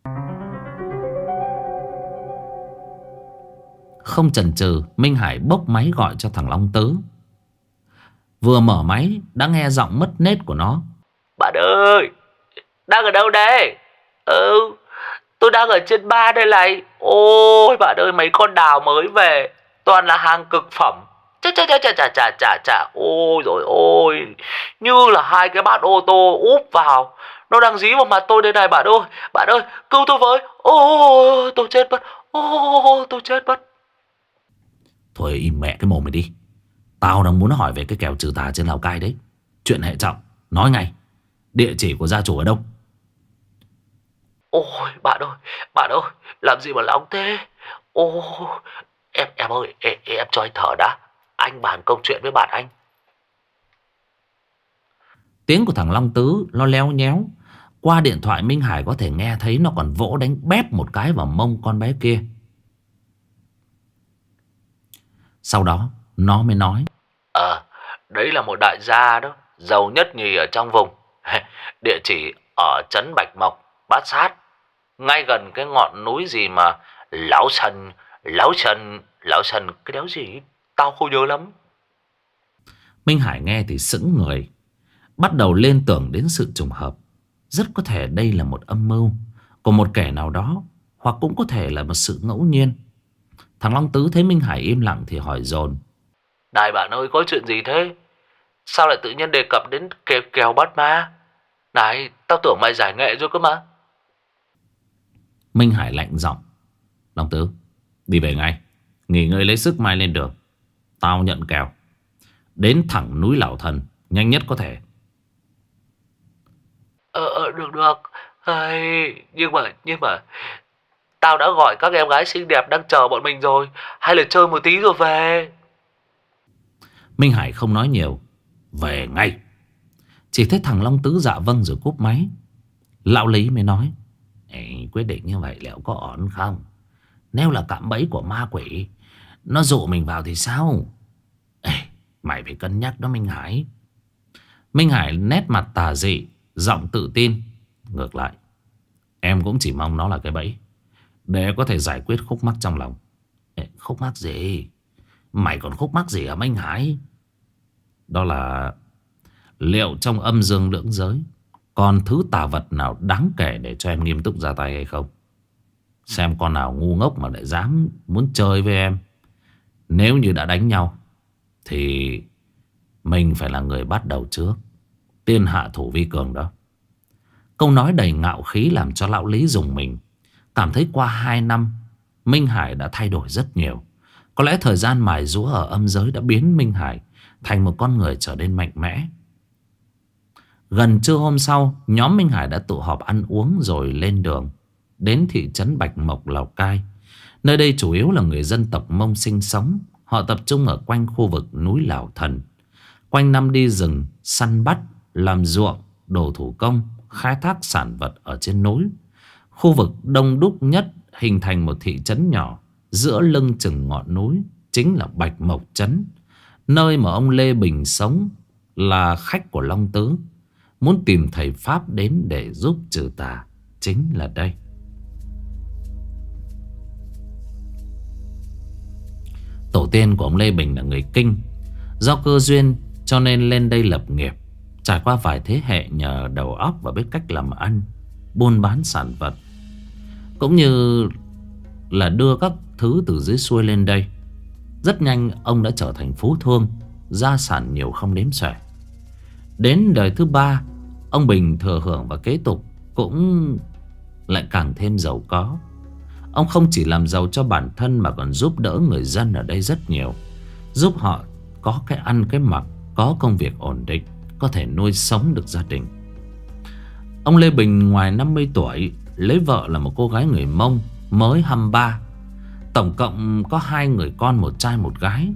Không chần chừ, Minh Hải bốc máy gọi cho thằng Long Tứ. Vừa mở máy đã nghe giọng mất nết của nó. Bạn ơi, đang ở đâu đây? Tôi đang ở trên ba đây này. Ôi bạn ơi, mấy con đào mới về, toàn là hàng cực phẩm. Chà. Ôi rồi ôi, như là 2 cái bát ô tô úp vào. Nó đang dí vào mặt tôi đây này bạn ơi. Bạn ơi, cứu tôi với. Ôi, tôi chết mất. Ôi, tôi chết mất. Thôi im mẹ cái mồm mày đi. Tao đang muốn hỏi về cái kèo trừ tà trên Lào Cai đấy. Chuyện hệ trọng, nói ngay. Địa chỉ của gia chủ ở đâu? Ôi bạn ơi, làm gì mà nóng thế? Ôi, em ơi, em cho anh thở đã. Anh bàn công chuyện với bạn anh. Tiếng của thằng Long Tứ nó leo nhéo. Qua điện thoại Minh Hải có thể nghe thấy nó còn vỗ đánh bép một cái vào mông con bé kia. Sau đó nó mới nói. Đấy là một đại gia đó, giàu nhất nhì ở trong vùng. Địa chỉ ở trấn Bạch Mộc, Bát Sát, ngay gần cái ngọn núi gì mà Lão Sần, cái đéo gì tao không nhớ lắm. Minh Hải nghe thì sững người, bắt đầu liên tưởng đến sự trùng hợp. Rất có thể đây là một âm mưu của một kẻ nào đó, hoặc cũng có thể là một sự ngẫu nhiên. Thằng Long Tứ thấy Minh Hải im lặng thì hỏi dồn. Này bạn ơi, có chuyện gì thế? Sao lại tự nhiên đề cập đến kèo bắt ma? Này, tao tưởng mày giải nghệ rồi cơ mà. Minh Hải lạnh giọng. Long Tứ, đi về ngay, nghỉ ngơi lấy sức mai lên đường. Tao nhận kèo. Đến thẳng núi Lão Thần, nhanh nhất có thể. Được. Nhưng mà tao đã gọi các em gái xinh đẹp đang chờ bọn mình rồi. Hay là chơi một tí rồi về? Minh Hải không nói nhiều. Về ngay. Chỉ thấy thằng Long Tứ dạ vâng rồi cúp máy. Lão Lý mới nói. Quyết định như vậy liệu có ổn không? Nếu là cạm bẫy của ma quỷ, nó dụ mình vào thì sao? Mày phải cân nhắc đó Minh Hải. Minh Hải nét mặt tà dị, giọng tự tin. Ngược lại, em cũng chỉ mong nó là cái bẫy để có thể giải quyết khúc mắc trong lòng. Khúc mắc gì? Mày còn khúc mắc gì hả Minh Hải? Đó là liệu trong âm dương lưỡng giới còn thứ tà vật nào đáng kể để cho em nghiêm túc ra tay hay không? Xem con nào ngu ngốc mà lại dám muốn chơi với em. Nếu như đã đánh nhau thì mình phải là người bắt đầu trước. Tiên hạ thủ vi cường đó. Câu nói đầy ngạo khí làm cho lão Lý rùng mình. Cảm thấy qua 2 năm Minh Hải đã thay đổi rất nhiều. Có lẽ thời gian mài giũa ở âm giới đã biến Minh Hải thành một con người trở nên mạnh mẽ. Gần trưa hôm sau, nhóm Minh Hải đã tụ họp ăn uống rồi lên đường đến thị trấn Bạch Mộc, Lào Cai. Nơi đây chủ yếu là người dân tộc Mông sinh sống. Họ tập trung ở quanh khu vực núi Lào Thần. Quanh năm đi rừng, săn bắt, làm ruộng, đồ thủ công, khai thác sản vật ở trên núi. Khu vực đông đúc nhất hình thành một thị trấn nhỏ giữa lưng chừng ngọn núi, chính là Bạch Mộc Trấn. Nơi mà ông Lê Bình sống, là khách của Long Tứ. Muốn tìm thầy Pháp đến để giúp trừ tà chính là đây. Tổ tiên của ông Lê Bình là người Kinh. Do cơ duyên cho nên lên đây lập nghiệp. Trải qua vài thế hệ nhờ đầu óc và biết cách làm ăn, buôn bán sản vật, cũng như là đưa các thứ từ dưới xuôi lên đây. Rất nhanh ông đã trở thành phú thương, gia sản nhiều không đếm xuể. Đến đời thứ ba, ông Bình thừa hưởng và kế tục cũng lại càng thêm giàu có. Ông không chỉ làm giàu cho bản thân mà còn giúp đỡ người dân ở đây rất nhiều. Giúp họ có cái ăn cái mặc, có công việc ổn định, có thể nuôi sống được gia đình. Ông Lê Bình ngoài 50 tuổi, lấy vợ là một cô gái người Mông mới 23. Tổng cộng có 2 người con, một trai một gái.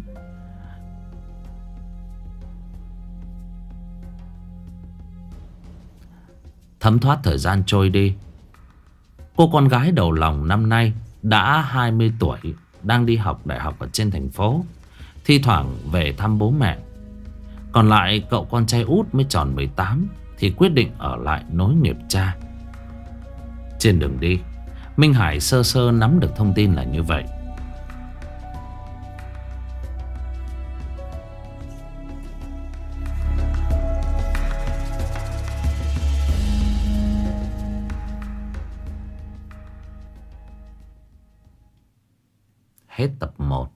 Thấm thoát thời gian trôi đi, cô con gái đầu lòng năm nay đã 20 tuổi, đang đi học đại học ở trên thành phố, thi thoảng về thăm bố mẹ. Còn lại cậu con trai út mới tròn 18 thì quyết định ở lại nối nghiệp cha. Trên đường đi, Minh Hải sơ sơ nắm được thông tin là như vậy. Hết tập 1.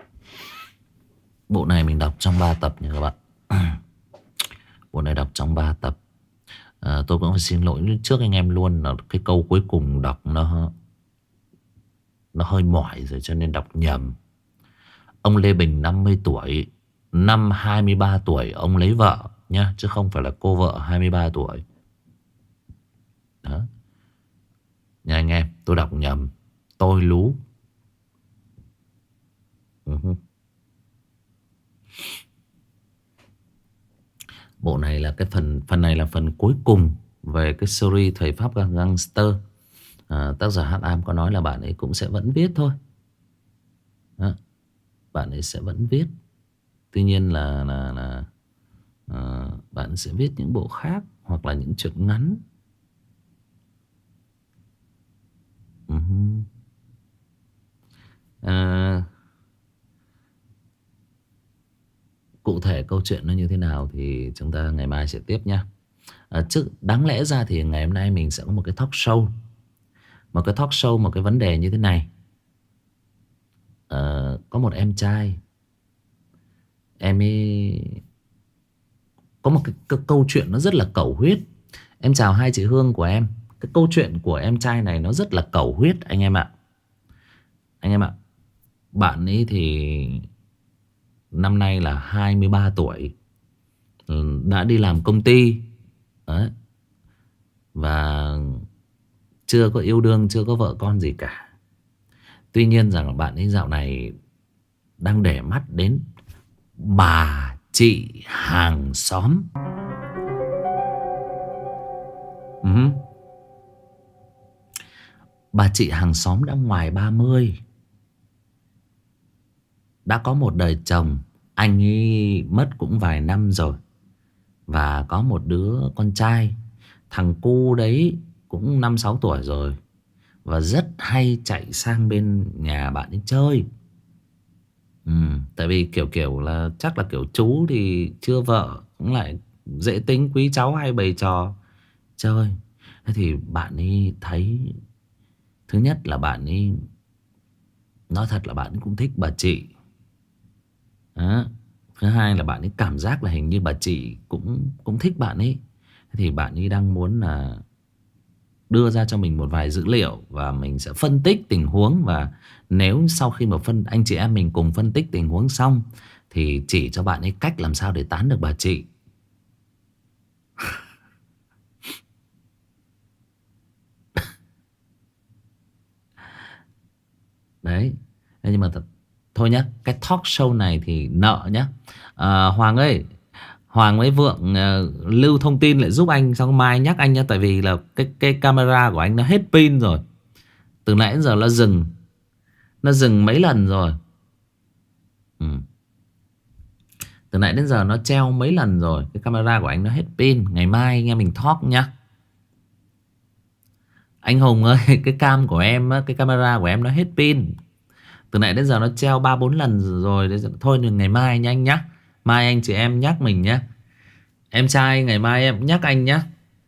Bộ này mình đọc trong 3 tập nha các bạn. Bộ này đọc trong 3 tập. Tôi cũng phải xin lỗi trước anh em luôn, là cái câu cuối cùng đọc nó hơi mỏi rồi cho nên đọc nhầm. Ông Lê Bình 50 tuổi, năm 23 tuổi ông lấy vợ nhá, chứ không phải là cô vợ 23 tuổi. Đó. Nha anh em, tôi đọc nhầm, tôi lú. Bộ này là cái phần này là phần cuối cùng về cái series Thầy Pháp Gangster. Tác giả Hát Am có nói là bạn ấy cũng sẽ vẫn viết thôi. Đó. Bạn ấy sẽ vẫn viết. Tuy nhiên là bạn sẽ viết những bộ khác hoặc là những chuyện ngắn. Cụ thể câu chuyện nó như thế nào thì chúng ta ngày mai sẽ tiếp nhá. Chứ đáng lẽ ra thì ngày hôm nay mình sẽ có một cái talk show. Một cái talk show, một cái vấn đề như thế này. Có một em trai, em ấy có một cái câu chuyện nó rất là cẩu huyết. Em chào hai chị Hương của em. Cái câu chuyện của em trai này nó rất là cẩu huyết anh em ạ. Anh em ạ, bạn ấy thì năm nay là 23 tuổi, đã đi làm công ty. Đấy. Và chưa có yêu đương, chưa có vợ con gì cả. Tuy nhiên rằng bạn ấy dạo này đang để mắt đến bà chị hàng xóm. Bà chị hàng xóm đã ngoài 30, đã có một đời chồng. Anh ấy mất cũng vài năm rồi, và có một đứa con trai. Thằng cu đấy cũng 5-6 tuổi rồi, và rất hay chạy sang bên nhà bạn ấy chơi. Tại vì kiểu là chắc là kiểu chú thì chưa vợ, cũng lại dễ tính, quý cháu hay bày trò chơi. Thế thì bạn ấy thấy, thứ nhất là bạn ấy, nói thật là bạn ấy cũng thích bà chị. Đó. Thứ hai là bạn ấy cảm giác là hình như bà chị cũng thích bạn ấy. Thế thì bạn ấy đang muốn là đưa ra cho mình một vài dữ liệu và mình sẽ phân tích tình huống. Và nếu sau khi mà anh chị em mình cùng phân tích tình huống xong thì chỉ cho bạn ấy cách làm sao để tán được bà chị. Đấy. Nhưng mà thôi nhá, cái talk show này thì nợ nhá. Hoàng ơi, Hoàng với Vượng lưu thông tin lại giúp anh, xong mai nhắc anh nhá. Tại vì là cái camera của anh nó hết pin rồi. Từ nãy đến giờ nó dừng mấy lần rồi. Từ nãy đến giờ nó treo mấy lần rồi. Cái camera của anh nó hết pin. Ngày mai anh em mình talk nhá. Anh Hùng ơi, cái cam của em á, cái camera của em nó hết pin. Từ nãy đến giờ nó treo 3-4 lần rồi. Thôi ngày mai nha anh nhá. Mai anh chị em nhắc mình nhá. Em trai ngày mai em nhắc anh nhá.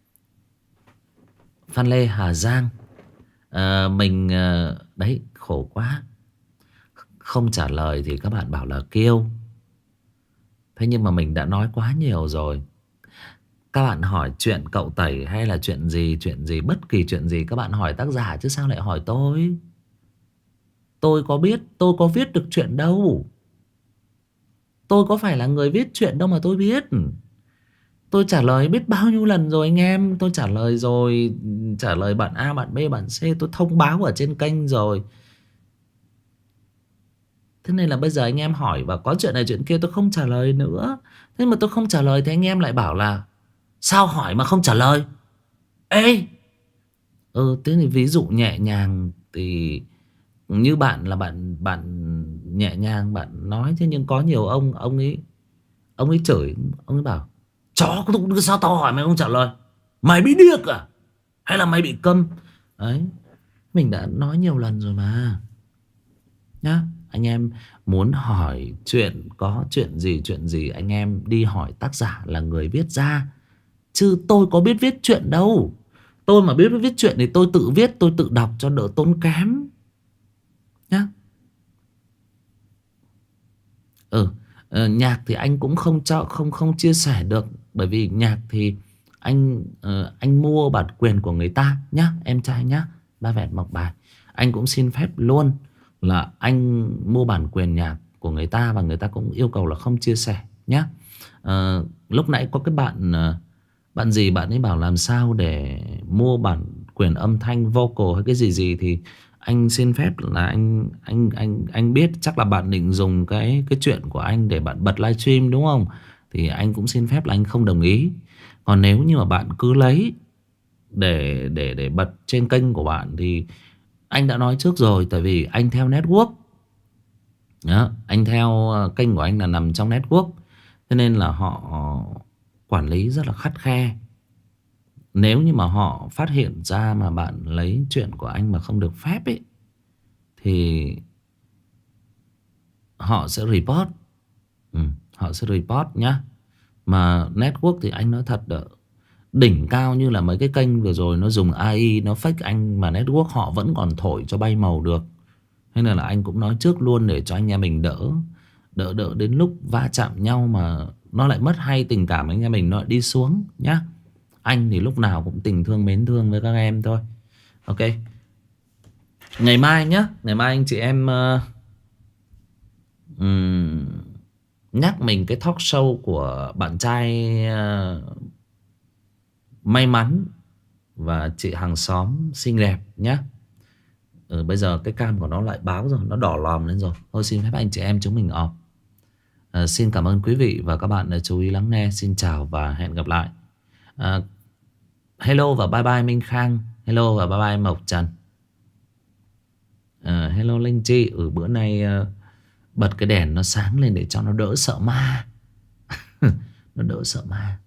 Phan Lê Hà Giang. Mình đấy, khổ quá. Không trả lời thì các bạn bảo là kêu. Thế nhưng mà mình đã nói quá nhiều rồi. Các bạn hỏi chuyện cậu Tẩy hay là chuyện gì, bất kỳ chuyện gì các bạn hỏi tác giả chứ sao lại hỏi tôi. Tôi có biết, tôi có viết được chuyện đâu. Tôi có phải là người viết chuyện đâu mà tôi biết. Tôi trả lời biết bao nhiêu lần rồi anh em. Tôi trả lời rồi. Trả lời bạn A, bạn B, bạn C. Tôi thông báo ở trên kênh rồi. Thế nên là bây giờ anh em hỏi và có chuyện này chuyện kia tôi không trả lời nữa. Thế mà tôi không trả lời thì anh em lại bảo là sao hỏi mà không trả lời. Ê, thế thì ví dụ nhẹ nhàng thì như bạn là bạn nhẹ nhàng bạn nói. Thế nhưng có nhiều ông ấy chửi. Ông ấy bảo chó sao tao hỏi mày không trả lời, mày bị điếc à hay là mày bị câm. Đấy, mình đã nói nhiều lần rồi mà nhá. Anh em muốn hỏi chuyện, có chuyện gì anh em đi hỏi tác giả là người viết ra. Chứ tôi có biết viết chuyện đâu. Tôi mà biết viết chuyện thì tôi tự viết, tôi tự đọc cho đỡ tốn kém nhá. Nhạc thì anh cũng không chia sẻ được. Bởi vì nhạc thì anh mua bản quyền của người ta nhá, em trai nhá. Ba Vẹn Mộc Bài, anh cũng xin phép luôn là anh mua bản quyền nhạc của người ta. Và người ta cũng yêu cầu là không chia sẻ nhá. Lúc nãy có cái bạn gì bạn ấy bảo làm sao để mua bản quyền âm thanh vocal hay cái gì thì anh xin phép là anh biết chắc là bạn định dùng cái chuyện của anh để bạn bật livestream đúng không? Thì anh cũng xin phép là anh không đồng ý. Còn nếu như mà bạn cứ lấy để bật trên kênh của bạn thì anh đã nói trước rồi. Tại vì anh theo network đó, anh theo kênh của anh là nằm trong network. Thế nên là họ quản lý rất là khắt khe. Nếu như mà họ phát hiện ra mà bạn lấy chuyện của anh mà không được phép ấy thì họ sẽ report. Họ sẽ report nhá. Mà network thì anh nói thật đỉnh cao như là mấy cái kênh vừa rồi nó dùng AI nó fake anh mà network họ vẫn còn thổi cho bay màu được. Thế nên là anh cũng nói trước luôn để cho anh em mình đỡ đến lúc va chạm nhau mà nó lại mất hay, tình cảm anh em mình nó lại đi xuống nhá. Anh thì lúc nào cũng tình thương mến thương với các em thôi. Ok, ngày mai nhá. Ngày mai anh chị em nhắc mình cái talk show của bạn trai may mắn và chị hàng xóm xinh đẹp nhá. Bây giờ cái cam của nó lại báo rồi, nó đỏ lòm lên rồi. Thôi xin phép anh chị em chúng mình off. Xin cảm ơn quý vị và các bạn đã chú ý lắng nghe. Xin chào và hẹn gặp lại. Hello và bye bye Minh Khang. Hello và bye bye Mộc Trần. Hello Linh Chi. Bữa nay bật cái đèn nó sáng lên để cho nó đỡ sợ ma. Nó đỡ sợ ma.